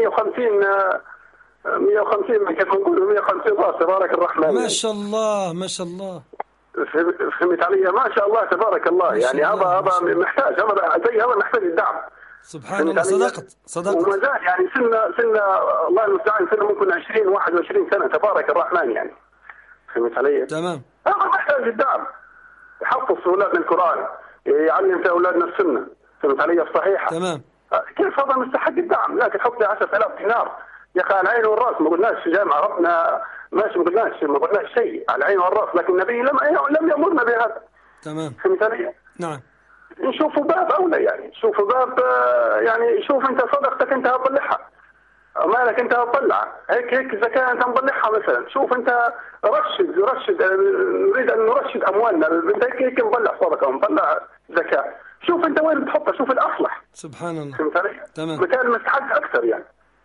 150 كيف نقول 150 راس، تبارك الرحمن. ما شاء الله ما شاء الله، فهمت علي؟ ما شاء الله تبارك الله. يعني هذا محتاج، هذا محتاج الدعم. سبحان الله. صدقت. وما زال يعني سنة الله المستعان، سنة ممكن 20 21 سنة، تبارك الرحمن يعني، فهمت علي؟ تمام. هذا محتاج الدعم، يحفظ في أولادنا القرآن، يعلم في أولادنا السنة، فهمت علي؟ الصحيحة. تمام. كيف هذا مستحق الدعم؟ لكن حط لي 10,000 دينار يا أخي، على العين والرأس. ما قلناش جامعة ربنا ماشي، ما قلناش شيء، على العين والرأس، لكن النبي لم يأمرنا بهذا. تمام. فهمت علي؟ نعم. نشوفوا باب أولى، يعني شوفوا باب، يعني شوف أنت صدقتك أنت هتطلعها، مالك أنت هتطلع هيك زكاة أنت مطلعها مثلا، شوف أنت رشد نريد أن نرشد أموالنا، هيك نطلع صدقة ونطلع زكاة، شوف أنت وين بتحطها، شوف الأصلح. سبحان الله. فهمت علي؟ تمام. مكان مستحق أكثر يعني.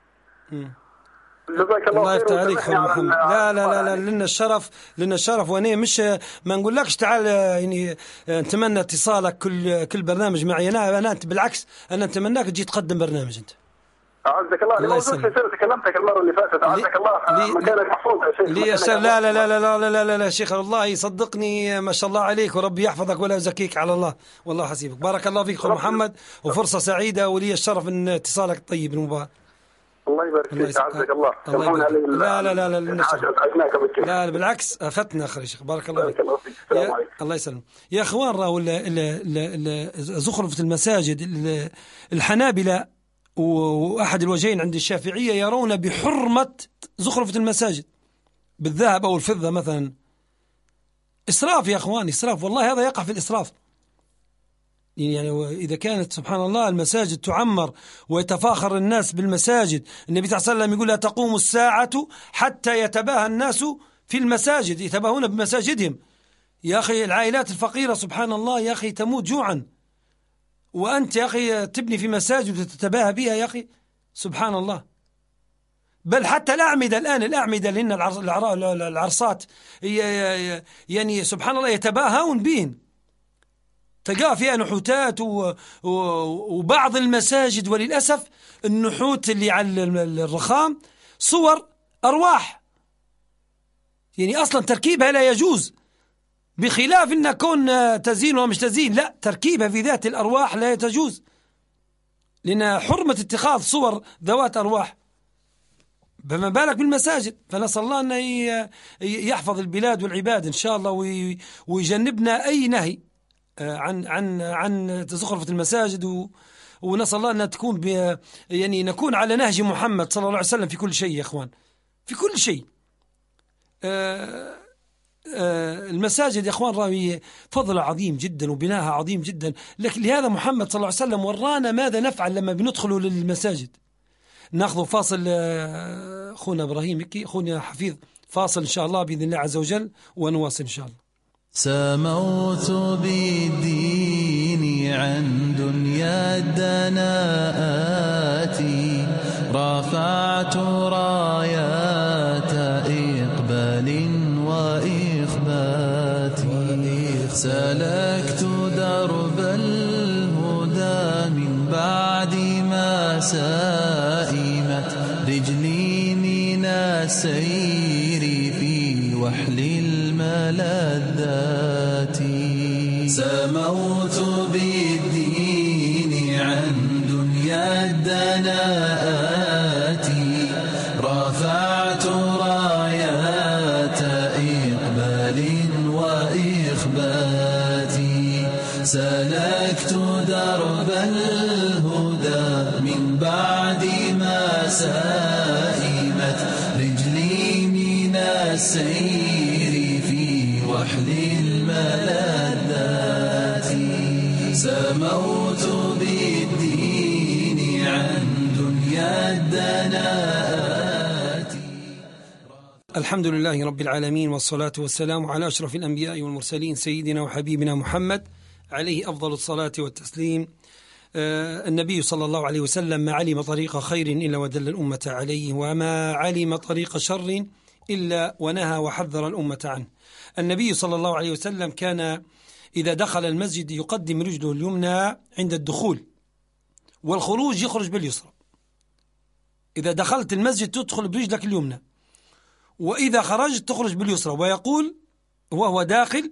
جزاك الله يفتح خير عليك اخوي محمد. لا لا لا لا، لنا الشرف وانا مش ما نقولكش تعال يعني نتمنى اتصالك كل برنامج معي، انا بالعكس انا نتمناك تجي تقدم برنامج انت. أعزك الله. الله يسلمك. كلمتك المرة اللي فاتت. أعزك الله. مكانك محفوظ يا شيخ. لا لا لا لا لا لا لا لا شيخ، الله يصدقني ما شاء الله عليك، وربي يحفظك ولا يزكيك على الله، والله حسيبك. بارك الله فيك أخو محمد، وفرصة سعيدة ولي الشرف ان اتصالك الطيب المبارك. الله يبارك فيك. أعزك الله. لا لا لا لا لا بالعكس أفتنا أخي شيخ. بارك الله فيك. الله يسلم. يا أخوان، راهو زخرفة المساجد، الحنابلة وأحد الوجهين عند الشافعية يرون بحرمة زخرفة المساجد بالذهب أو الفضة مثلا. إسراف يا أخوان، إسراف، والله هذا يقع في الإسراف. يعني إذا كانت سبحان الله المساجد تعمر ويتفاخر الناس بالمساجد، النبي صلى الله عليه وسلم يقول لا تقوم الساعة حتى يتباهى الناس في المساجد، يتباهون بمساجدهم. يا أخي العائلات الفقيرة سبحان الله يا أخي تموت جوعا، وأنت يا أخي تبني في مساجد وتتباهى بها يا أخي، سبحان الله. بل حتى الأعمدة الآن، الأعمدة لأن العرصات يعني سبحان الله يتباهون بهم، تلقى فيها نحوتات وبعض المساجد وللأسف النحوت اللي على الرخام صور أرواح، يعني أصلا تركيبها لا يجوز، بخلاف أن كون تزيين ومش تزيين، لا، تركيبها في ذات الأرواح لا تجوز، لأن حرمة اتخاذ صور ذوات أرواح، فما بالك بالمساجد. فنسأل الله أن يحفظ البلاد والعباد إن شاء الله، ويجنبنا أي نهي عن زخرفة المساجد، ونسأل الله أن تكون يعني نكون على نهج محمد صلى الله عليه وسلم في كل شيء يا أخوان، في كل شيء. المساجد يا أخوان راهي فضل عظيم جدا وبناها عظيم جدا، لكن لهذا محمد صلى الله عليه وسلم ورانا ماذا نفعل لما بندخل للمساجد. ناخذ فاصل أخونا إبراهيم، أخونا حفيظ، فاصل إن شاء الله بإذن الله عز وجل، ونواصل إن شاء الله. سموت بالدين عن دنيا الدناءات، رفعت رايات إقبال وإخبات، سلكت درب الهدى من بعد ما سائمت رجلي من السير في وحل الملذات. سموت بالدين عن دنيا الدناءات، رفعت رايات إقبال وإخبات، سلكت درب الهدى من بعد ما سائمت رجلي من السير في وحل الملذات. سموت بالدين عن دنيا الدناءات. الحمد لله رب العالمين، والصلاة والسلام على أشرف الأنبياء والمرسلين، سيدنا وحبيبنا محمد عليه أفضل الصلاة والتسليم. النبي صلى الله عليه وسلم ما علم طريق خير إلا ودل الأمة عليه، وما علم طريق شر إلا ونهى وحذر الأمة عنه. النبي صلى الله عليه وسلم كان إذا دخل المسجد يقدم رجله اليمنى عند الدخول، والخروج يخرج باليسرى. إذا دخلت المسجد تدخل برجلك اليمنى، وإذا خرجت تخرج باليسرى، ويقول وهو داخل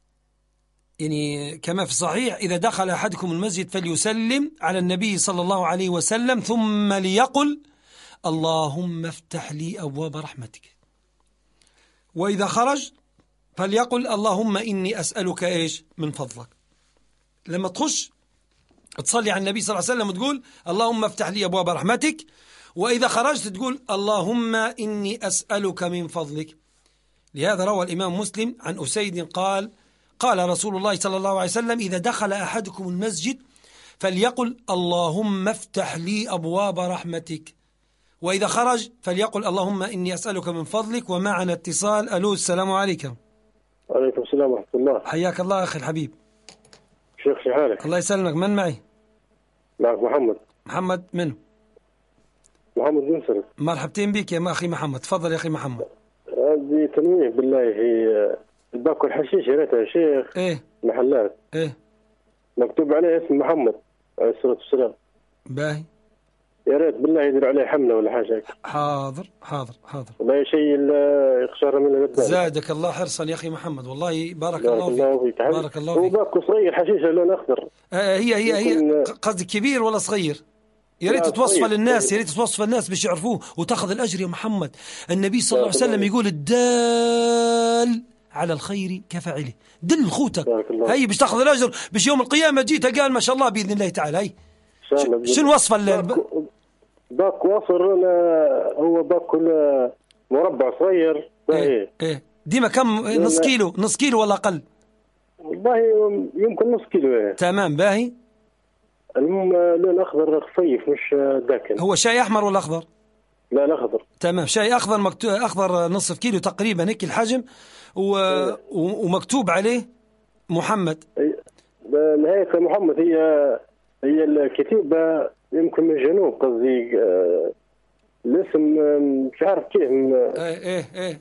يعني كما في الصحيح: إذا دخل أحدكم المسجد فليسلم على النبي صلى الله عليه وسلم ثم ليقل اللهم افتح لي أبواب رحمتك. وإذا خرج فليقل اللهم إني أسألك إيش من فضلك. لما تخش تصلي على النبي صلى الله عليه وسلم وتقول اللهم افتح لي أبواب رحمتك، وإذا خرجت تقول اللهم إني أسألك من فضلك. لهذا روى الإمام مسلم عن أسيد قال رسول الله صلى الله عليه وسلم: إذا دخل أحدكم المسجد فليقل: اللهم افتح لي أبواب رحمتك. وإذا خرج فليقل: اللهم إني أسألك من فضلك. ومعنا اتصال. ألو، السلام عليكم. وعليكم السلام ورحمة الله. حياك الله أخي الحبيب. شيخ شو حالك؟ الله يسلمك. من معي؟ معك محمد. محمد من؟ محمد بن سرد. مرحبتين بك يا أخي محمد. تفضل يا أخي محمد. هذه تنويه بالله، هي باكو الحشيش يا ريتها يا شيخ. إيه محلات إيه مكتوب عليه اسم محمد عليه الصلاة والسلام. باهي، يا ريت بالله يدير عليه حملة ولا حاجة. حاضر حاضر حاضر. والله شيء يخشر من البلد. زادك الله حرصا يا أخي محمد، والله بارك الله فيك. بارك الله فيك. هو باكو صغير حشيشة لون أخضر. هي قصدك كبير ولا صغير؟ يا ريت توصف للناس، يا ريت توصف الناس باش يعرفوه وتاخذ الأجر يا محمد. النبي صلى الله عليه وسلم يقول: الدال على الخير كفاعله. دل خوتك هي باش تاخذ الأجر، باش يوم القيامة جيت قال ما شاء الله بإذن الله تعالى. هي شنو وصف باك وصر؟ هو باك مربع صغير. إيه ديما كم؟ نص كيلو ولا أقل؟ والله يمكن نص كيلو. تمام باهي. المهم لون أخضر خفيف مش داكن. هو شاي أحمر ولا أخضر؟ لا الأخضر. تمام، شاي أخضر أخضر نصف كيلو تقريبا هيك الحجم، ومكتوب عليه محمد. نهاية محمد هي الكتيبة يمكن من الجنوب، قصدي الاسم مش عارف كيف. ايه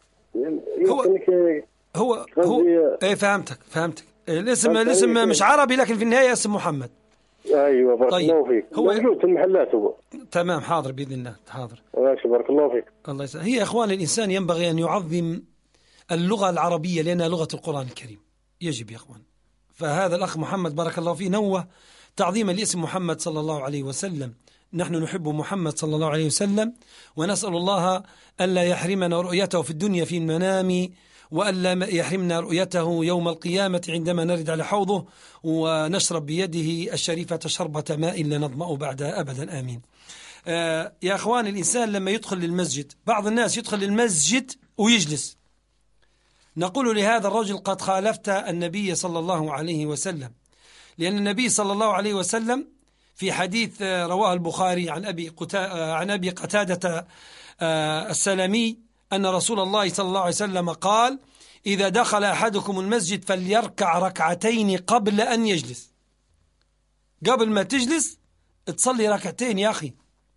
هو فهمتك. الاسم مش عربي، لكن في النهاية اسم محمد. ايوه بارك الله فيك. موجود في المحلات هو. تمام حاضر بإذن الله. حاضر. ماشي بارك الله فيك. الله يسلمك. هي يا اخوان الإنسان ينبغي أن يعظم اللغة العربية لأنها لغة القرآن الكريم، يجب يا اخوان. فهذا الأخ محمد بارك الله فيه نوه تعظيما لاسم محمد صلى الله عليه وسلم. نحن نحب محمد صلى الله عليه وسلم، ونسأل الله ألا يحرمنا رؤيته في الدنيا في المنام، وألا يحرمنا رؤيته يوم القيامة عندما نرد على حوضه ونشرب بيده الشريفة شربة ماء لا نظمأ بعدها أبدا، آمين. يا أخوان الإنسان لما يدخل للمسجد، بعض الناس يدخل للمسجد ويجلس، نقول لهذا الرجل: قد خالفت النبي صلى الله عليه وسلم، لأن النبي صلى الله عليه وسلم في حديث رواه البخاري عن أبي قتادة السلمي أن رسول الله صلى الله عليه وسلم قال: إذا دخل أحدكم المسجد فليركع ركعتين قبل أن يجلس. قبل ما تجلس تصلي ركعتين يا أخي،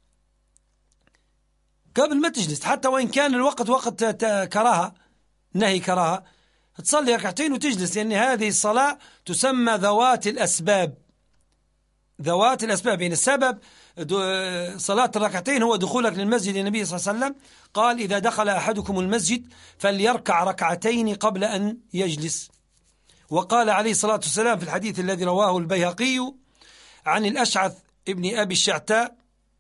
قبل ما تجلس، حتى وإن كان الوقت وقت كراهة، نهي كراهة، تصلي ركعتين وتجلس، لأن هذه الصلاة تسمى ذوات الأسباب. ذوات الأسباب يعني السبب صلاة الركعتين هو دخولك للمسجد. النبي صلى الله عليه وسلم قال: إذا دخل أحدكم المسجد فليركع ركعتين قبل أن يجلس. وقال عليه الصلاة والسلام في الحديث الذي رواه البيهقي عن الأشعث ابن أبي الشعتاء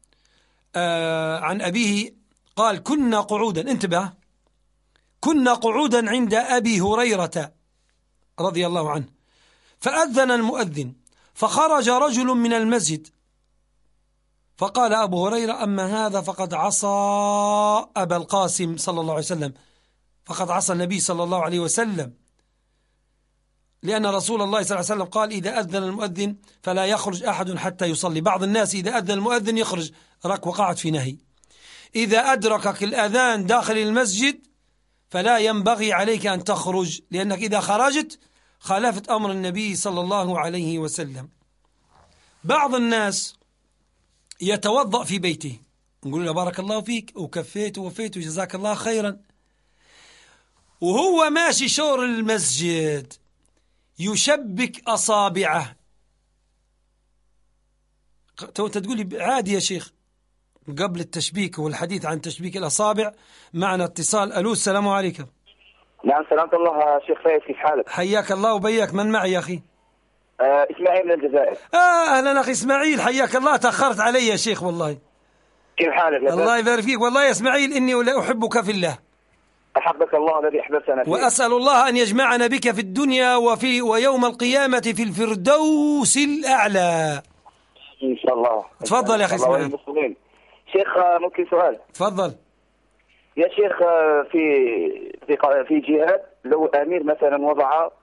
عن أبيه قال: كنا قعودا، انتبه، كنا قعودا عند أبي هريرة رضي الله عنه، فأذن المؤذن، فخرج رجل من المسجد، فقال أبو هريرة: أما هذا فقد عصى أبا القاسم صلى الله عليه وسلم، فقد عصى النبي صلى الله عليه وسلم، لأن رسول الله صلى الله عليه وسلم قال: إذا أذن المؤذن فلا يخرج أحد حتى يصلي. بعض الناس إذا أذن المؤذن يخرج، وقعت في نهي. إذا أدركك الأذان داخل المسجد فلا ينبغي عليك أن تخرج، لأنك إذا خرجت خالفت أمر النبي صلى الله عليه وسلم. بعض الناس يتوضأ في بيته، نقول له: بارك الله فيك وكفيت ووفيت وجزاك الله خيرا، وهو ماشي شور المسجد يشبك أصابعه. أنت تقول لي عادي يا شيخ. قبل التشبيك والحديث عن تشبيك الأصابع معنا اتصال. ألو، السلام عليكم. نعم سلامة الله شيخ فايز، كيف حالك؟ حياك الله وبياك. من معي يا أخي؟ إسماعيل من الجزائر. أهلا أخي إسماعيل، حياك الله. تأخرت علي يا شيخ والله. كيف حالك؟ الله يبارك فيك. والله يا إسماعيل إني لا أحبك في الله. أحبك الله الذي أحببتنا فيه. وأسأل الله أن يجمعنا بك في الدنيا ويوم القيامة في الفردوس الأعلى إن شاء الله. تفضل يا أخي إسماعيل. شيخ ممكن سؤال؟ تفضل يا شيخ. في جهاد لو أمير مثلا وضع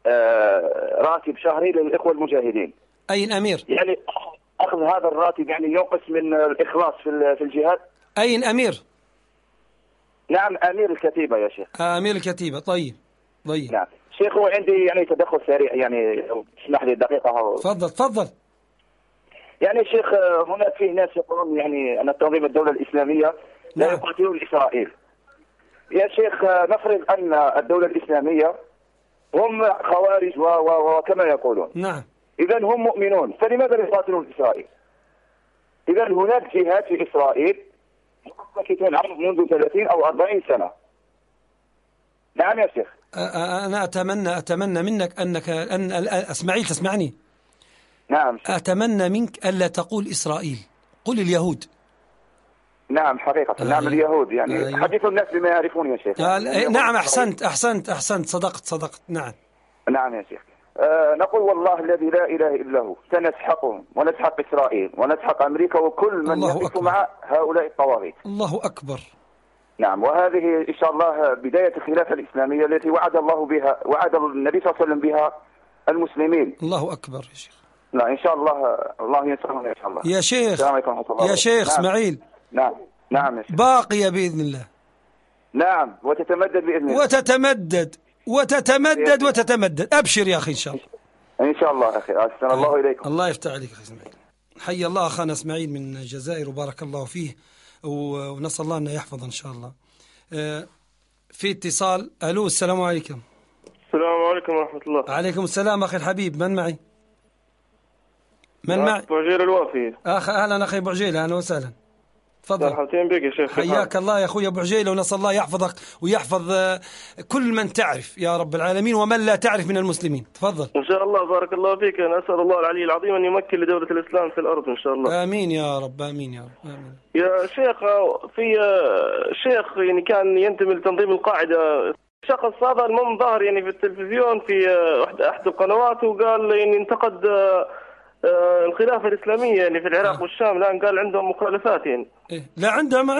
راتب شهري للإخوة المجاهدين. أي الأمير؟ يعني أخذ هذا الراتب يعني ينقص من الإخلاص في الجهاد. أي الأمير؟ نعم أمير الكتيبة يا شيخ. أمير الكتيبة. طيب. نعم شيخ، هو عندي يعني تدخل سريع، يعني اسمح لي دقيقة. تفضل. يعني شيخ، هناك فيه ناس يقولون يعني أن تنظيم الدولة الإسلامية لا يقاتلون إسرائيل. يا شيخ نفرض أن الدولة الإسلامية هم خوارج وكما يقولون. نعم. إذا هم مؤمنون، فلماذا يقاتلون إسرائيل؟ إذا هناك جهات في إسرائيل منذ 30 أو 40 سنة. نعم يا شيخ. أنا أتمنى منك أن إسماعيل تسمعني. نعم. أتمنى منك ألا تقول إسرائيل، قل اليهود. نعم حقيقة. نعم اليهود، يعني حديث الناس بما يعرفون يا شيخ. نعم أحسنت صدقت. نعم يا شيخ. نقول والله الذي لا إله إلا هو سنسحقهم ونسحق إسرائيل ونسحق أمريكا وكل من يقف مع هؤلاء الطواغيت. الله أكبر. نعم، وهذه إن شاء الله بداية الخلافة الإسلامية التي وعد النبي صلى الله عليه وسلم بها المسلمين. الله أكبر يا شيخ. لا إن شاء الله ينصرنا إن شاء الله. يا شيخ. السلام عليكم ورحمة الله. يا شيخ إسماعيل. نعم يا شيخ. باقية بإذن الله. نعم، وتتمدد بإذن الله. وتتمدد. أبشر يا أخي إن شاء الله. إن شاء الله أخي. أحسن الله إليكم. الله يفتح عليك أخي إسماعيل. حي الله أخانا إسماعيل من الجزائر وبارك الله فيه، ونسأل الله أن يحفظ إن شاء الله. في اتصال. ألو، السلام عليكم. السلام عليكم ورحمة الله. عليكم السلام أخي الحبيب. من معي؟ بعجيل الوافي. أهلا أخي بعجيل، أهلا وسهلا. تفضل. مرحبتين بك يا شيخ. حياك الله يا أخوي أبو عجيلة، ونسأل الله يحفظك ويحفظ كل من تعرف يا رب العالمين ومن لا تعرف من المسلمين. تفضل. إن شاء الله. بارك الله فيك. أنا أسأل الله العلي العظيم أن يمكن لدولة الإسلام في الأرض إن شاء الله. آمين يا رب. آمين يا رب. آمين. يا شيخ، في شيخ يعني كان ينتمي لتنظيم القاعدة، شخص هذا المهم ظهر يعني في التلفزيون في أحد القنوات، وقال يعني انتقد الخلافة الإسلامية يعني في العراق والشام، الآن قال عندهم مخالفات يعني. لا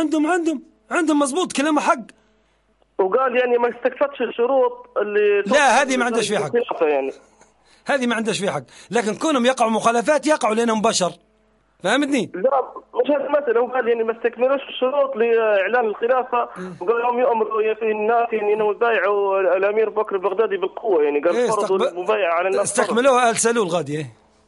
عندهم مظبوط كلامه حق. وقال يعني ما استكفتش الشروط اللي لا هذه ما عندش فيها حق يعني. هذه ما عندش فيها حق، لكن كونهم يقعوا مخالفات يقعوا لأنهم بشر. فهمتني؟ لا مش هذا المسألة. هو قال يعني ما استكملوش الشروط لإعلان الخلافة، وقال لهم يؤمروا في الناس يعني إنه يبايعوا الأمير بكر البغدادي بالقوة، يعني قال فرضوا المبايعة على الناس. استكملوها آل سلول غادي.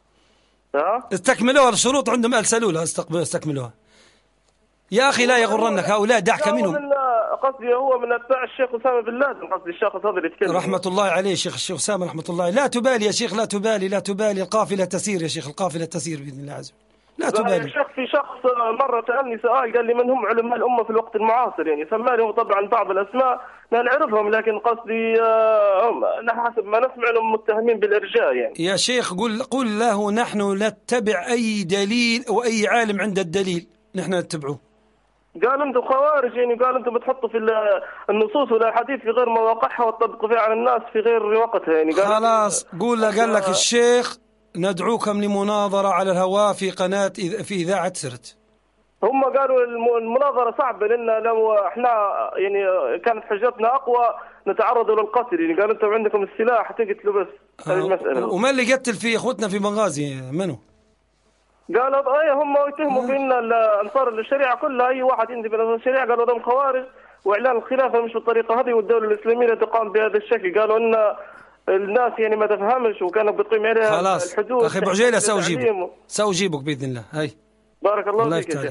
استكملوها الشروط عندهم آل سلول، استكملوها يا أخي. لا يغرنك هؤلاء، دعك منهم. قصدي هو من أتباع الشيخ أسامة بن لادن، قصدي الشخص هذا اللي يتكلم. رحمة الله عليه الشيخ أسامة رحمة الله. لا تبالي يا شيخ، لا تبالي. القافلة تسير يا شيخ، القافلة تسير بإذن الله عز وجل. لا تبالي. الشيخ في شخص مرة سألني سؤال، قال لي من هم علماء الأمة في الوقت المعاصر، يعني سماني طبعا بعض الأسماء لا نعرفهم، لكن قصدي حسب ما نسمع لهم متهمين بالإرجاء يعني. يا شيخ قل له نحن نتبع أي دليل وأي عالم عند الدليل نحن نتبعه. قال انتم خوارج، يعني قال انتم بتحطوا في النصوص والاحاديث في غير مواقعها وتطبقوا فيها على الناس في غير وقتها يعني. خلاص قال لك الشيخ ندعوكم لمناظرة على الهواء في قناة في إذاعة سرت. هم قالوا المناظرة صعبة لأن لو احنا يعني كانت حجتنا أقوى نتعرض للقتل، يعني قالوا انتم عندكم السلاح تقتلوا بس. هذه المسألة. وما اللي قتل في اخوتنا في بنغازي منو؟ قالوا هم يتهموا بأن أنصار الشريعة كلها أي واحد ينتمي للشريعة قالوا هم خوارج، وإعلان الخلافة مش بالطريقة هذه، والدولة الإسلامية تقام بهذا الشكل. قالوا أن الناس يعني ما تفهمش وكانوا بتقيم عليها خلاص. الحدود. أخي بعجيلة سأجيبك بإذن الله. هاي بارك الله فيك.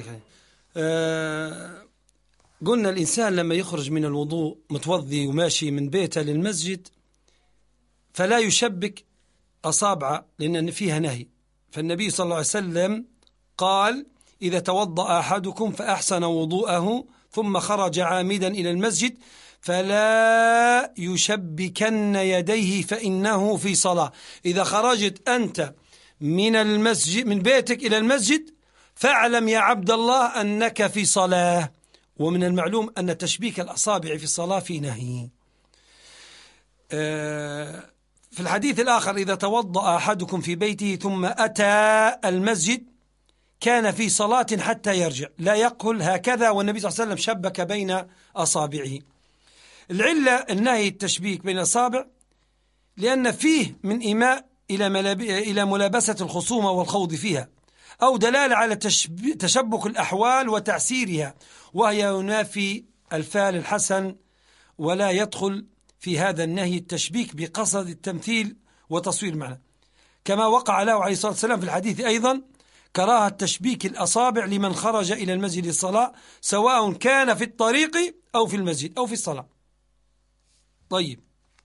قلنا الإنسان لما يخرج من الوضوء متوضي وماشي من بيته للمسجد فلا يشبك أصابعه لأن فيها نهي. فالنبي صلى الله عليه وسلم قال إذا توضأ أحدكم فأحسن وضوءه ثم خرج عامدا إلى المسجد فلا يشبكن يديه فإنه في صلاة. إذا خرجت أنت من المسجد من بيتك إلى المسجد فاعلم يا عبد الله أنك في صلاة. ومن المعلوم أن تشبيك الأصابع في الصلاة في نهي. في الحديث الآخر إذا توضأ أحدكم في بيته ثم أتى المسجد كان في صلاة حتى يرجع. لا يقل هكذا، والنبي صلى الله عليه وسلم شبك بين أصابعه. العلة النهي التشبيك بين الأصابع لأن فيه من إيماء إلى ملابسة الخصومة والخوض فيها، أو دلالة على تشبك الأحوال وتعسيرها، وهي ينافي الفعل الحسن، ولا يدخل في هذا النهي التشبيك بقصد التمثيل وتصوير معنى، كما وقع له عليه الصلاة والسلام في الحديث أيضا كراهة تشبيك الأصابع لمن خرج إلى المسجد للصلاة، سواء كان في الطريق أو في المسجد أو في الصلاة. طيب،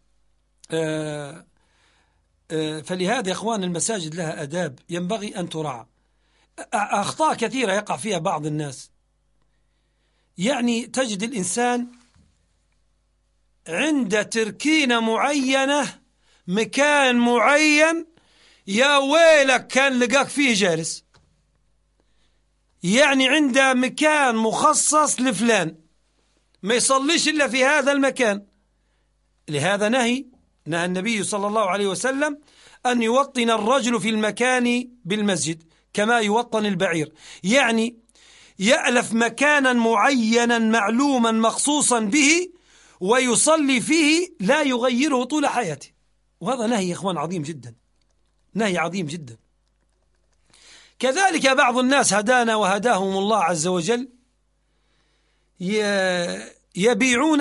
فلهذا يا إخوان المساجد لها أداب ينبغي أن تراعى. أخطاء كثيرة يقع فيها بعض الناس، يعني تجد الإنسان عند تركينة معينة مكان معين، يا ويلك كان لقاك فيه جالس، يعني عند مكان مخصص لفلان ما يصليش إلا في هذا المكان. لهذا نهى النبي صلى الله عليه وسلم أن يوطن الرجل في المكان بالمسجد كما يوطن البعير، يعني يألف مكانا معينا معلوما مخصوصا به ويصلي فيه لا يغيره طول حياته. وهذا نهي يا إخوان عظيم جدا، نهي عظيم جدا. كذلك بعض الناس هدانا وهداهم الله عز وجل يبيعون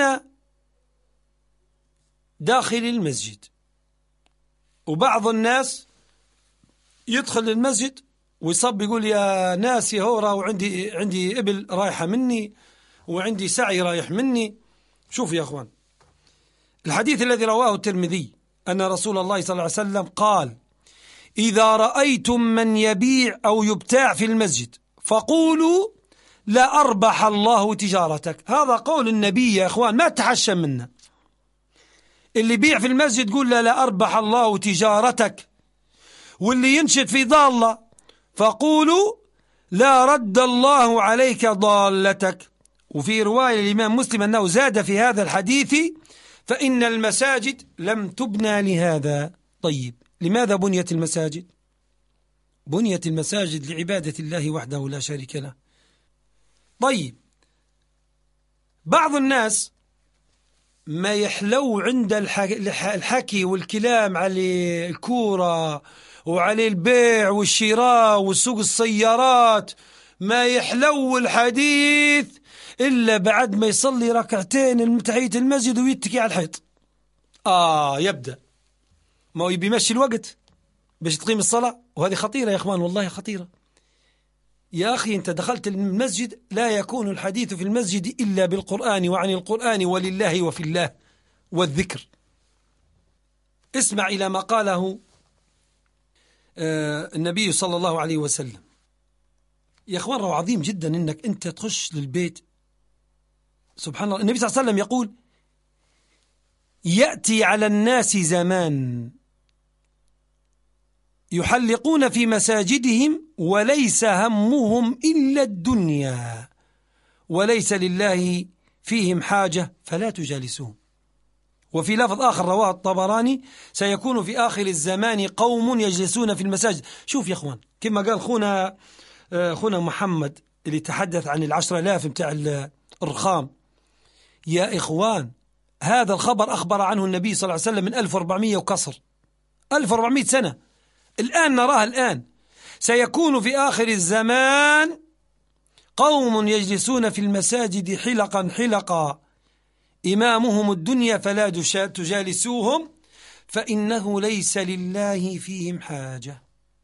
داخل المسجد، وبعض الناس يدخل المسجد ويصب يقول يا ناس يا هورا وعندي إبل رايحة مني وعندي سعي رايح مني. شوف يا أخوان، الحديث الذي رواه الترمذي أن رسول الله صلى الله عليه وسلم قال: إذا رأيتم من يبيع أو يبتاع في المسجد فقولوا لا أربح الله تجارتك. هذا قول النبي يا أخوان، ما تحشم منا. اللي يبيع في المسجد قول لا أربح الله تجارتك، واللي ينشد في ضالة فقولوا لا رد الله عليك ضالتك. وفي رواية الإمام مسلم أنه زاد في هذا الحديث: فإن المساجد لم تبنى لهذا. طيب، لماذا بنيت المساجد؟ بنيت المساجد لعبادة الله وحده لا شريك له. طيب، بعض الناس ما يحلو عند الحكي والكلام على الكورة وعلى البيع والشراء وسوق السيارات، ما يحلو الحديث إلا بعد ما يصلي ركعتين تحية المسجد ويتكي على الحيط. يبدأ ما يبي يمشي الوقت باش تقيم الصلاة، وهذه خطيرة يا أخوان، والله خطيرة. يا أخي أنت دخلت المسجد، لا يكون الحديث في المسجد إلا بالقرآن وعن القرآن ولله وفي الله والذكر. اسمع إلى ما قاله النبي صلى الله عليه وسلم. يا أخوان روى عظيم جدا أنك أنت تخش للبيت. سبحان الله، النبي صلى الله عليه وسلم يقول: يأتي على الناس زمان يحلقون في مساجدهم وليس همهم إلا الدنيا وليس لله فيهم حاجة فلا تجالسوهم. وفي لفظ آخر رواه الطبراني: سيكون في آخر الزمان قوم يجلسون في المساجد. شوف يا أخوان، كما قال خونا محمد اللي تحدث عن 10,000 متاع الرخام. يا إخوان، هذا الخبر أخبر عنه النبي صلى الله عليه وسلم من 1400 وكسر، 1400 سنة. الآن نراها الآن. سيكون في آخر الزمان قوم يجلسون في المساجد حلقا حلقا إمامهم الدنيا فلا تجالسوهم فإنه ليس لله فيهم حاجة.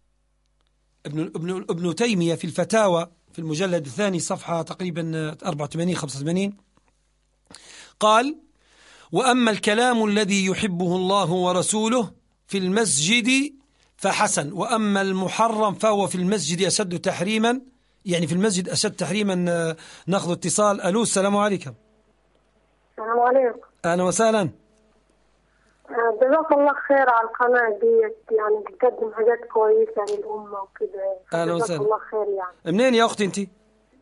ابن تيمية في الفتاوى في المجلد الثاني صفحة تقريبا 84-85 قال: وأما الكلام الذي يحبه الله ورسوله في المسجد فحسن، وأما المحرم فهو في المسجد أشد تحريما. يعني في المسجد أشد تحريما. ناخذ اتصال. ألو، السلام عليكم. السلام عليكم. أهلا وسهلا. جزاك الله خير على القناة ديت، يعني بتقدم حاجات كويسة للأمة وكده. أهلا وسهلا. جزاك الله خير. يعني منين يا أختي أنت؟ يعني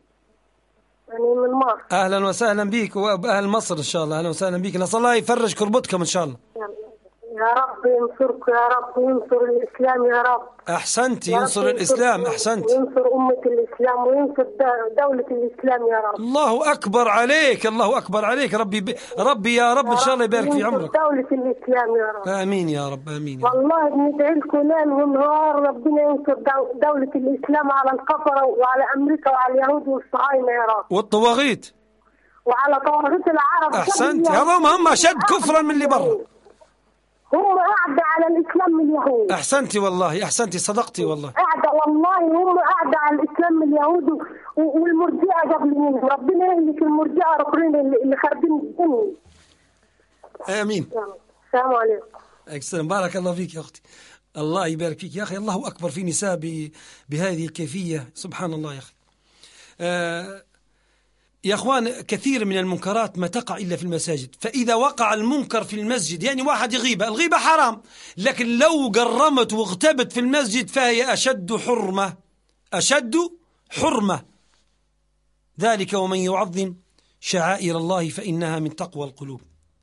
من مصر. أهلا وسهلا بيك وبأهل مصر إن شاء الله. أهلا وسهلا بيك، نسأل الله يفرج كربتكم إن شاء الله. يا رب ينصرك، يا رب ينصر الإسلام، يا رب. أحسنت، ينصر الإسلام، أحسنت. وينصر أمة الإسلام وينصر دولة الإسلام يا رب. الله أكبر عليك، الله أكبر عليك. ربي يا رب إن شاء الله يبارك في عمرك. دولة الإسلام يا رب. آمين يا رب، آمين. والله بندعي لكم ليل ونهار ربنا ينصر دولة الإسلام على الكفرة وعلى أمريكا وعلى اليهود والصهاينة يا رب. والطواغيت. وعلى طواغيت العرب. أحسنت، هذول هم أشد كفرا من اللي برا. هم أعدى على الإسلام من اليهود. أحسنتي والله، أحسنتي، صدقتي والله. أعدى والله، هم أعدى على الإسلام من اليهود والمرجئة قبل منهم. ربنا يهلك المرجئة ركرين اللي خاربين الدنيا. آمين. السلام عليكم. السلام، بارك الله فيك يا أختي، الله يبارك فيك يا أخي. الله أكبر في نساء بهذه الكيفية، سبحان الله يا أخي. يا أخوان، كثير من المنكرات ما تقع إلا في المساجد. فإذا وقع المنكر في المسجد، يعني واحد يغيبه، الغيبة حرام، لكن لو قرمت واغتبت في المسجد فهي أشد حرمة، أشد حرمة. ذلك ومن يعظم شعائر الله فإنها من تقوى القلوب.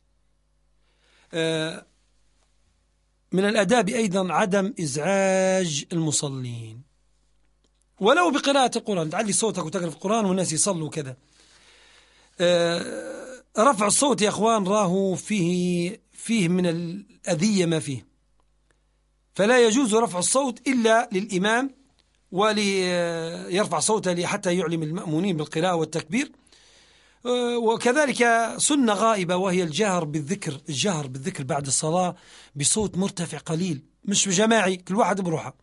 من الأداب أيضا عدم إزعاج المصلين ولو بقراءة القرآن. تعلي صوتك وتقرأ في القرآن والناس يصلوا كذا. رفع الصوت يا أخوان راه فيه من الأذية ما فيه، فلا يجوز رفع الصوت إلا للإمام وليرفع صوته حتى يعلم المأمونين بالقراءة والتكبير. وكذلك سنة غائبة وهي الجهر بالذكر بعد الصلاة بصوت مرتفع قليل، مش جماعي كل واحد بروحه.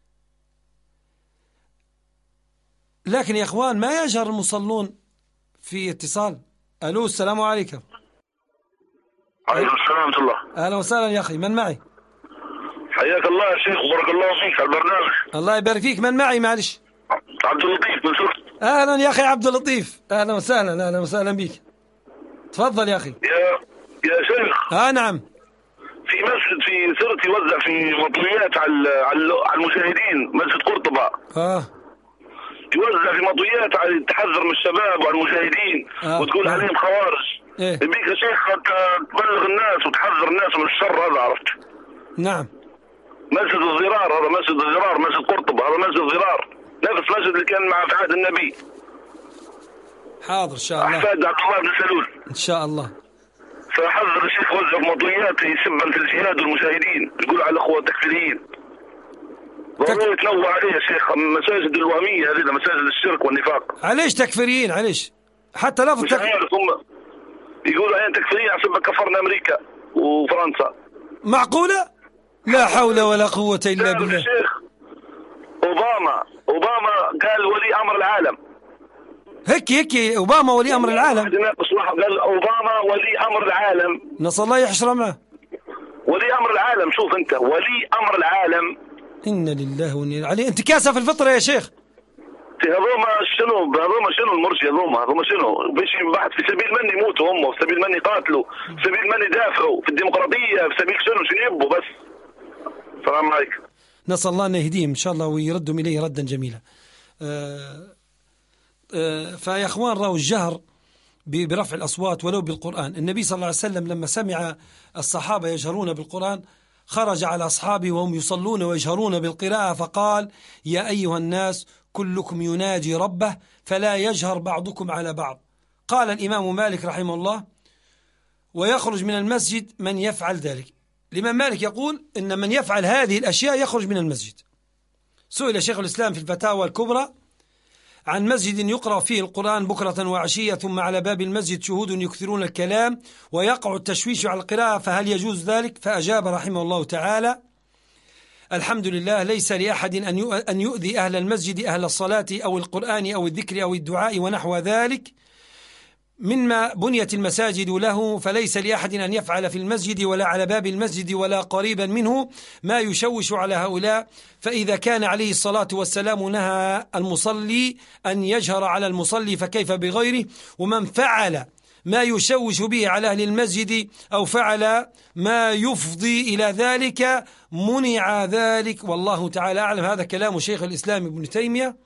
لكن يا أخوان ما يجهر المصلون في اتصال. ألو، السلام عليكم. عليكم السلام ورحمة الله. أهلا وسهلا يا أخي، من معي؟ حياك الله يا شيخ، بارك الله فيك على البرنامج. الله يبارك فيك، من معي معلش؟ عبد اللطيف من سوريا. أهلا يا أخي عبد اللطيف، أهلا وسهلا، أهلا وسهلا بك. تفضل يا أخي. يا شيخ. نعم. في مسجد في سرت يوزع في مطويات على المشاهدين، مسجد قرطبة. يوزع في مطويات على تحذر من الشباب وعلى المشاهدين وتقول عليهم خوارج. يبيك يا شيخ تبلغ الناس وتحذر الناس من الشر هذا، عرفت؟ نعم. مسجد الضرار، هذا مسجد الضرار، مسجد قرطبة، هذا مسجد الضرار، نفس المسجد اللي كان مع في عهد النبي. حاضر إن شاء الله. أحفاد عبد الله بن سلول. إن شاء الله. فحذر الشيخ وزع في مطويات يسب في الجهاد والمشاهدين، يقول على الأخوة التكفيريين. ضروري تنوع عليه يا شيخ. مساجد الوهمية هذه مساجد الشرك والنفاق. عليش تكفيريين؟ عليش حتى لفظ مش عارف، هم يقولوا عين تكفيريين عشان كفرنا أمريكا وفرنسا. معقولة؟ لا حول ولا قوة إلا بالله. الشيخ أوباما قال ولي أمر العالم. هيك أوباما ولي أمر العالم. قال أوباما ولي أمر العالم. نسأل الله يحشر معه. ولي أمر العالم، شوف أنت، ولي أمر العالم. إن لله وإنا إليه راجعون. انتكاسة في الفطرة يا شيخ. هذوما شنو المرجئة، هذوما شنو باش بحث في سبيل من يموتوا هم، في سبيل من يقاتلوا، في سبيل من يدافعوا في الديمقراطية، في سبيل شنو يبوا بس. السلام عليكم. نسأل الله أن يهديهم إن شاء الله ويردهم إليه ردا جميلا. فيا أخوان راوا الجهر برفع الأصوات ولو بالقرآن. النبي صلى الله عليه وسلم لما سمع الصحابة يجهرون بالقرآن خرج على أصحابه وهم يصلون ويجهرون بالقراءة فقال: يا أيها الناس كلكم يناجي ربه فلا يجهر بعضكم على بعض. قال الإمام مالك رحمه الله: ويخرج من المسجد من يفعل ذلك. الإمام مالك يقول إن من يفعل هذه الأشياء يخرج من المسجد. سئل شيخ الإسلام في الفتاوى الكبرى عن مسجد يقرأ فيه القرآن بكرة وعشية ثم على باب المسجد شهود يكثرون الكلام ويقع التشويش على القراءة فهل يجوز ذلك؟ فأجاب رحمه الله تعالى: الحمد لله، ليس لأحد أن يؤذي أهل المسجد، أهل الصلاة أو القرآن أو الذكر أو الدعاء ونحو ذلك مما بنيت المساجد له، فليس لأحد أن يفعل في المسجد ولا على باب المسجد ولا قريبا منه ما يشوش على هؤلاء. فإذا كان عليه الصلاة والسلام نهى المصلي أن يجهر على المصلي فكيف بغيره؟ ومن فعل ما يشوش به على أهل المسجد أو فعل ما يفضي إلى ذلك منع ذلك، والله تعالى أعلم. هذا كلام شيخ الإسلام ابن تيمية.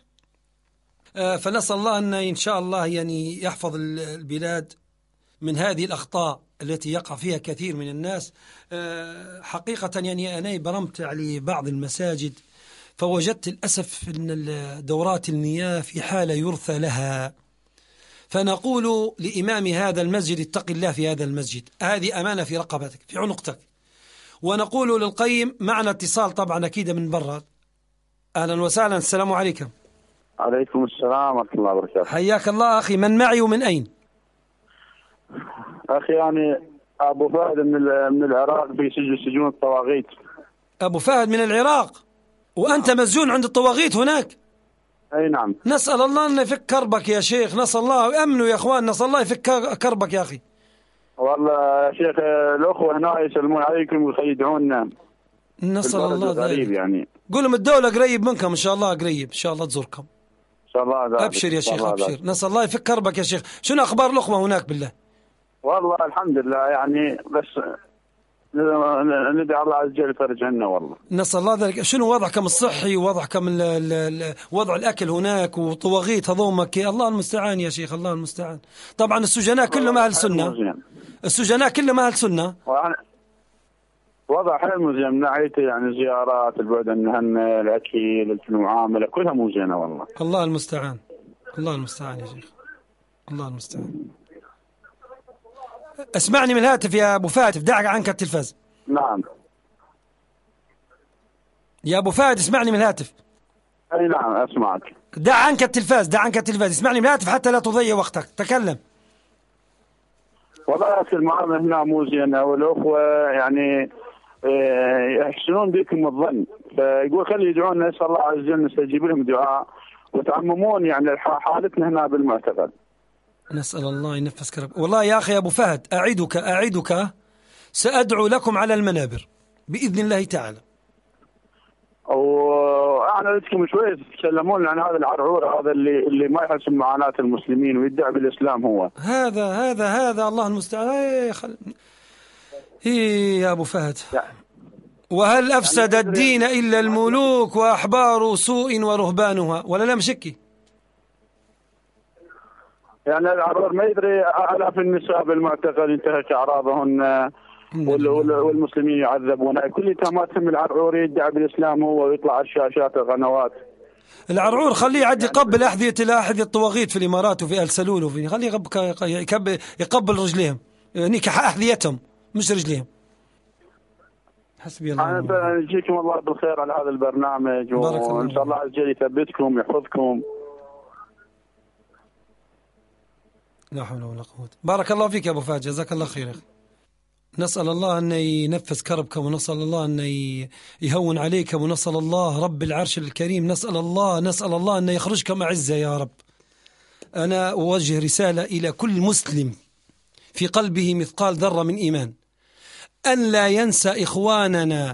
فنسأل الله أن إن شاء الله يعني يحفظ البلاد من هذه الأخطاء التي يقع فيها كثير من الناس. حقيقة يعني أنا برمت على بعض المساجد فوجدت للأسف أن دورات المياه في حالة يرثى لها، فنقول لإمام هذا المسجد اتق الله في هذا المسجد، هذه أمانة في رقبتك في عنقتك. ونقول للقيم معنا اتصال طبعا أكيد من برا. أهلا وسهلا، السلام عليكم. عليكم السلام ورحمة الله وبركاته. حياك الله أخي، من معي ومن أين؟ أخي يعني أبو فهد من العراق في سجون الطواغيت. أبو فهد من العراق وأنت مسجون عند الطواغيت هناك؟ أي نعم. نسأل الله أن يفك كربك يا شيخ، نسأل الله، أمنوا يا أخوان، نسأل الله يفك كربك يا أخي. والله يا شيخ الأخوة هنا يسلمون عليكم ويخيدعوننا. نسأل الله غريب يعني. قول لهم الدولة قريب منكم إن شاء الله، قريب إن شاء الله تزوركم. إن شاء الله ذلك. أبشر يا شيخ أبشر، نسأل الله يفك كربك يا شيخ. شنو أخبار الأخوة هناك بالله؟ والله الحمد لله يعني، بس ندعي الله عز وجل يفرج عنا والله. نسأل الله ذلك. شنو وضعكم الصحي ووضعكم وضع الأكل هناك وطواغيت هذومك؟ الله المستعان يا شيخ، الله المستعان. طبعا السجناء كلهم أهل سنة، السجناء كلهم أهل سنة. وضع حلو مزين من ناحية يعني زيارات، البعد عن الأكل، المعاملة كلها مو زينة والله. الله المستعان، الله المستعان يا شيخ، الله المستعان. اسمعني من الهاتف يا أبو فهد، دع عنك التلفاز. نعم يا أبو فهد اسمعني من الهاتف. أي نعم أسمعك. دع عنك التلفاز، دع عنك التلفاز، اسمعني من الهاتف حتى لا تضيع وقتك، تكلم. والله المعاملة هنا مو زينة، والأخوة يعني يحسنون بكم الظن، فيقول خلي يدعون، نسأل الله عز وجل نستجيب لهم دعاء وتعممون يعني حالتنا هنا بالمعتقد. نسأل الله ينفس كرب. والله يا أخي أبو فهد أعدك سأدعو لكم على المنابر بإذن الله تعالى. وأنا لكم شوية تتكلمون عن هذا العرعور هذا اللي ما يحسن معاناة المسلمين ويدعي بالإسلام. هو هذا الله المستعان. يا أبو فهد وهل أفسد الدين إلا الملوك وأحبار سوء ورهبانها، ولا لا مشكي؟ يعني العرعور ما يدري آلاف النساء بالمعتقل انتهك أعراضهن والمسلمين يعذبون، كل تهماتهم العرعور يدعي بالإسلام هو ويطلع على الشاشات القنوات. العرعور خليه يعدي يقبل أحذية الطواغيت في الإمارات وفي السلول وفي، خليه يقبل رجليهم، نكح أحذيتهم مش رجليهم. حسبي الله. أنا نجيكم الله بالخير على هذا البرنامج، وإن شاء الله عز وجل يثبتكم ويحفظكم. لا حول ولا قوة. بارك الله فيك يا أبو فهد، جزاك الله خير. نسأل الله أن ينفس كربكم، ونسأل الله أن يهون عليكم، ونسأل الله رب العرش الكريم، نسأل الله أن يخرجكم أعزة يا رب. أنا أوجه رسالة إلى كل مسلم في قلبه مثقال ذرة من إيمان أن لا ينسى إخواننا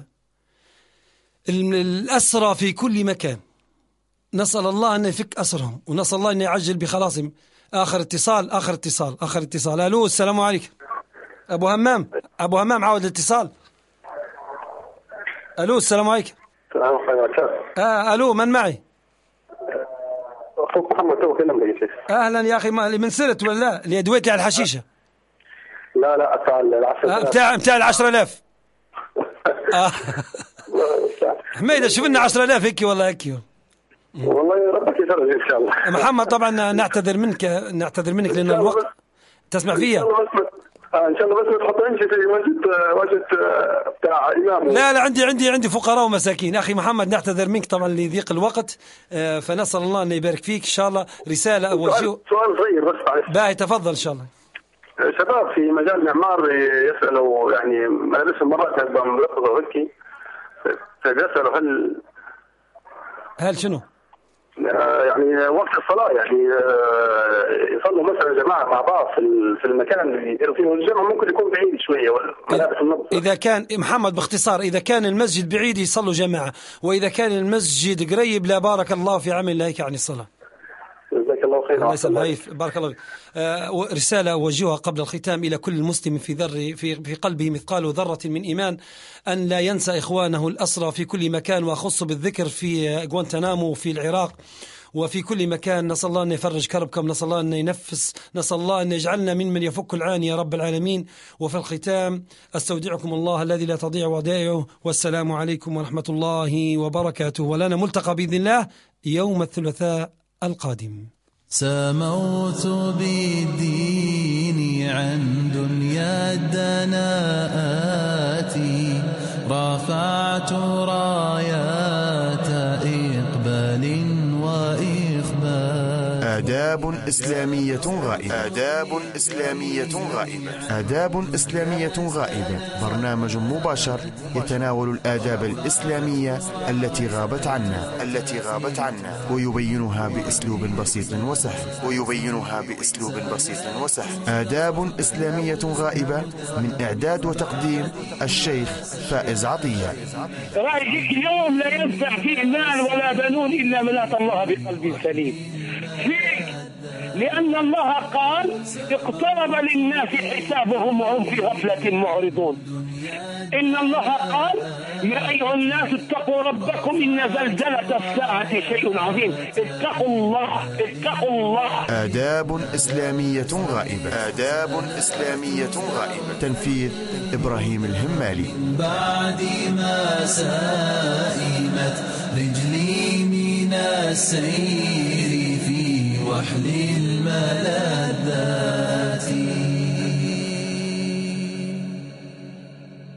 الأسرى في كل مكان. نسأل الله أن يفك أسرهم، ونسأل الله أن يعجل بخلاصهم. آخر اتصال. ألو السلام عليكم. أبو همام عاود الاتصال. ألو السلام عليكم. السلام عليكم. ألو من معي؟ أخوك محمد تو كلمني يا شيخ. أهلا يا أخي، من سرت ولا لا اللي دويتي على الحشيشة؟ لا بتاع 10,000. حميدة شوف لنا 10,000 هيك والله هيك. والله ربك يفرج إن شاء الله. محمد طبعا نعتذر منك لأن الوقت تسمع فيها. إن شاء الله بس ما تحطينش في وجد بتاع إمام. لا عندي فقراء ومساكين. أخي محمد نعتذر منك طبعا لضيق الوقت، فنسأل الله أن يبارك فيك إن شاء الله. رسالة أوجه. سؤال صغير بس. باهي تفضل إن شاء الله. شباب في مجال المعمار يسألوا يعني مدارس مرات هذا ملخص وهيك، فبيسألوا هل شنو؟ يعني وقت الصلاة يعني يصلوا مثلا جماعة مع بعض في المكان اللي يديروا فيه، والجمع ممكن يكون بعيد شوية والملابس النظر. إذا كان محمد باختصار، إذا كان المسجد بعيد يصلوا جماعة، وإذا كان المسجد قريب لا بارك الله في عمل لا عن الصلاة. جزاك الله خير. الله يسلمك. بارك الله فيك. رسالة أوجهها قبل الختام إلى كل مسلم في قلبه مثقال ذرة من إيمان أن لا ينسى إخوانه الأسرى في كل مكان، وأخص بالذكر في غوانتنامو في العراق، وفي كل مكان. نسأل الله أن يفرج كربكم، نسأل الله أن ينفس، نسأل الله أن يجعلنا ممن يفك العاني يا رب العالمين. وفي الختام أستودعكم الله الذي لا تضيع ودائعه، والسلام عليكم ورحمة الله وبركاته، ولنا ملتقى بإذن الله يوم الثلاثاء القادم. سموت بالدين عن دنيا الدناءات، رفعت رايات إقبال وإخبات. آداب إسلامية غائبة. آداب إسلامية غائبة. آداب إسلامية غائبة برنامج مباشر يتناول الآداب الإسلامية التي غابت عنا ويبينها بأسلوب بسيط وسهل. آداب إسلامية غائبة من إعداد وتقديم الشيخ فائز عطية. رأيك اليوم لا ينفع فيه مال ولا بنون إلا من أتى الله بقلب سليم. فيك لأن الله قال اقترب للناس حسابهم وهم في غفلة معرضون. إن الله قال يا أيها الناس اتقوا ربكم إن زلزلة الساعة شيء عظيم. اتقوا الله. آداب إسلامية غائبة. تنفيذ إبراهيم الهمالي. بعد ما سائمت رجلي من السير في وحل الملاك.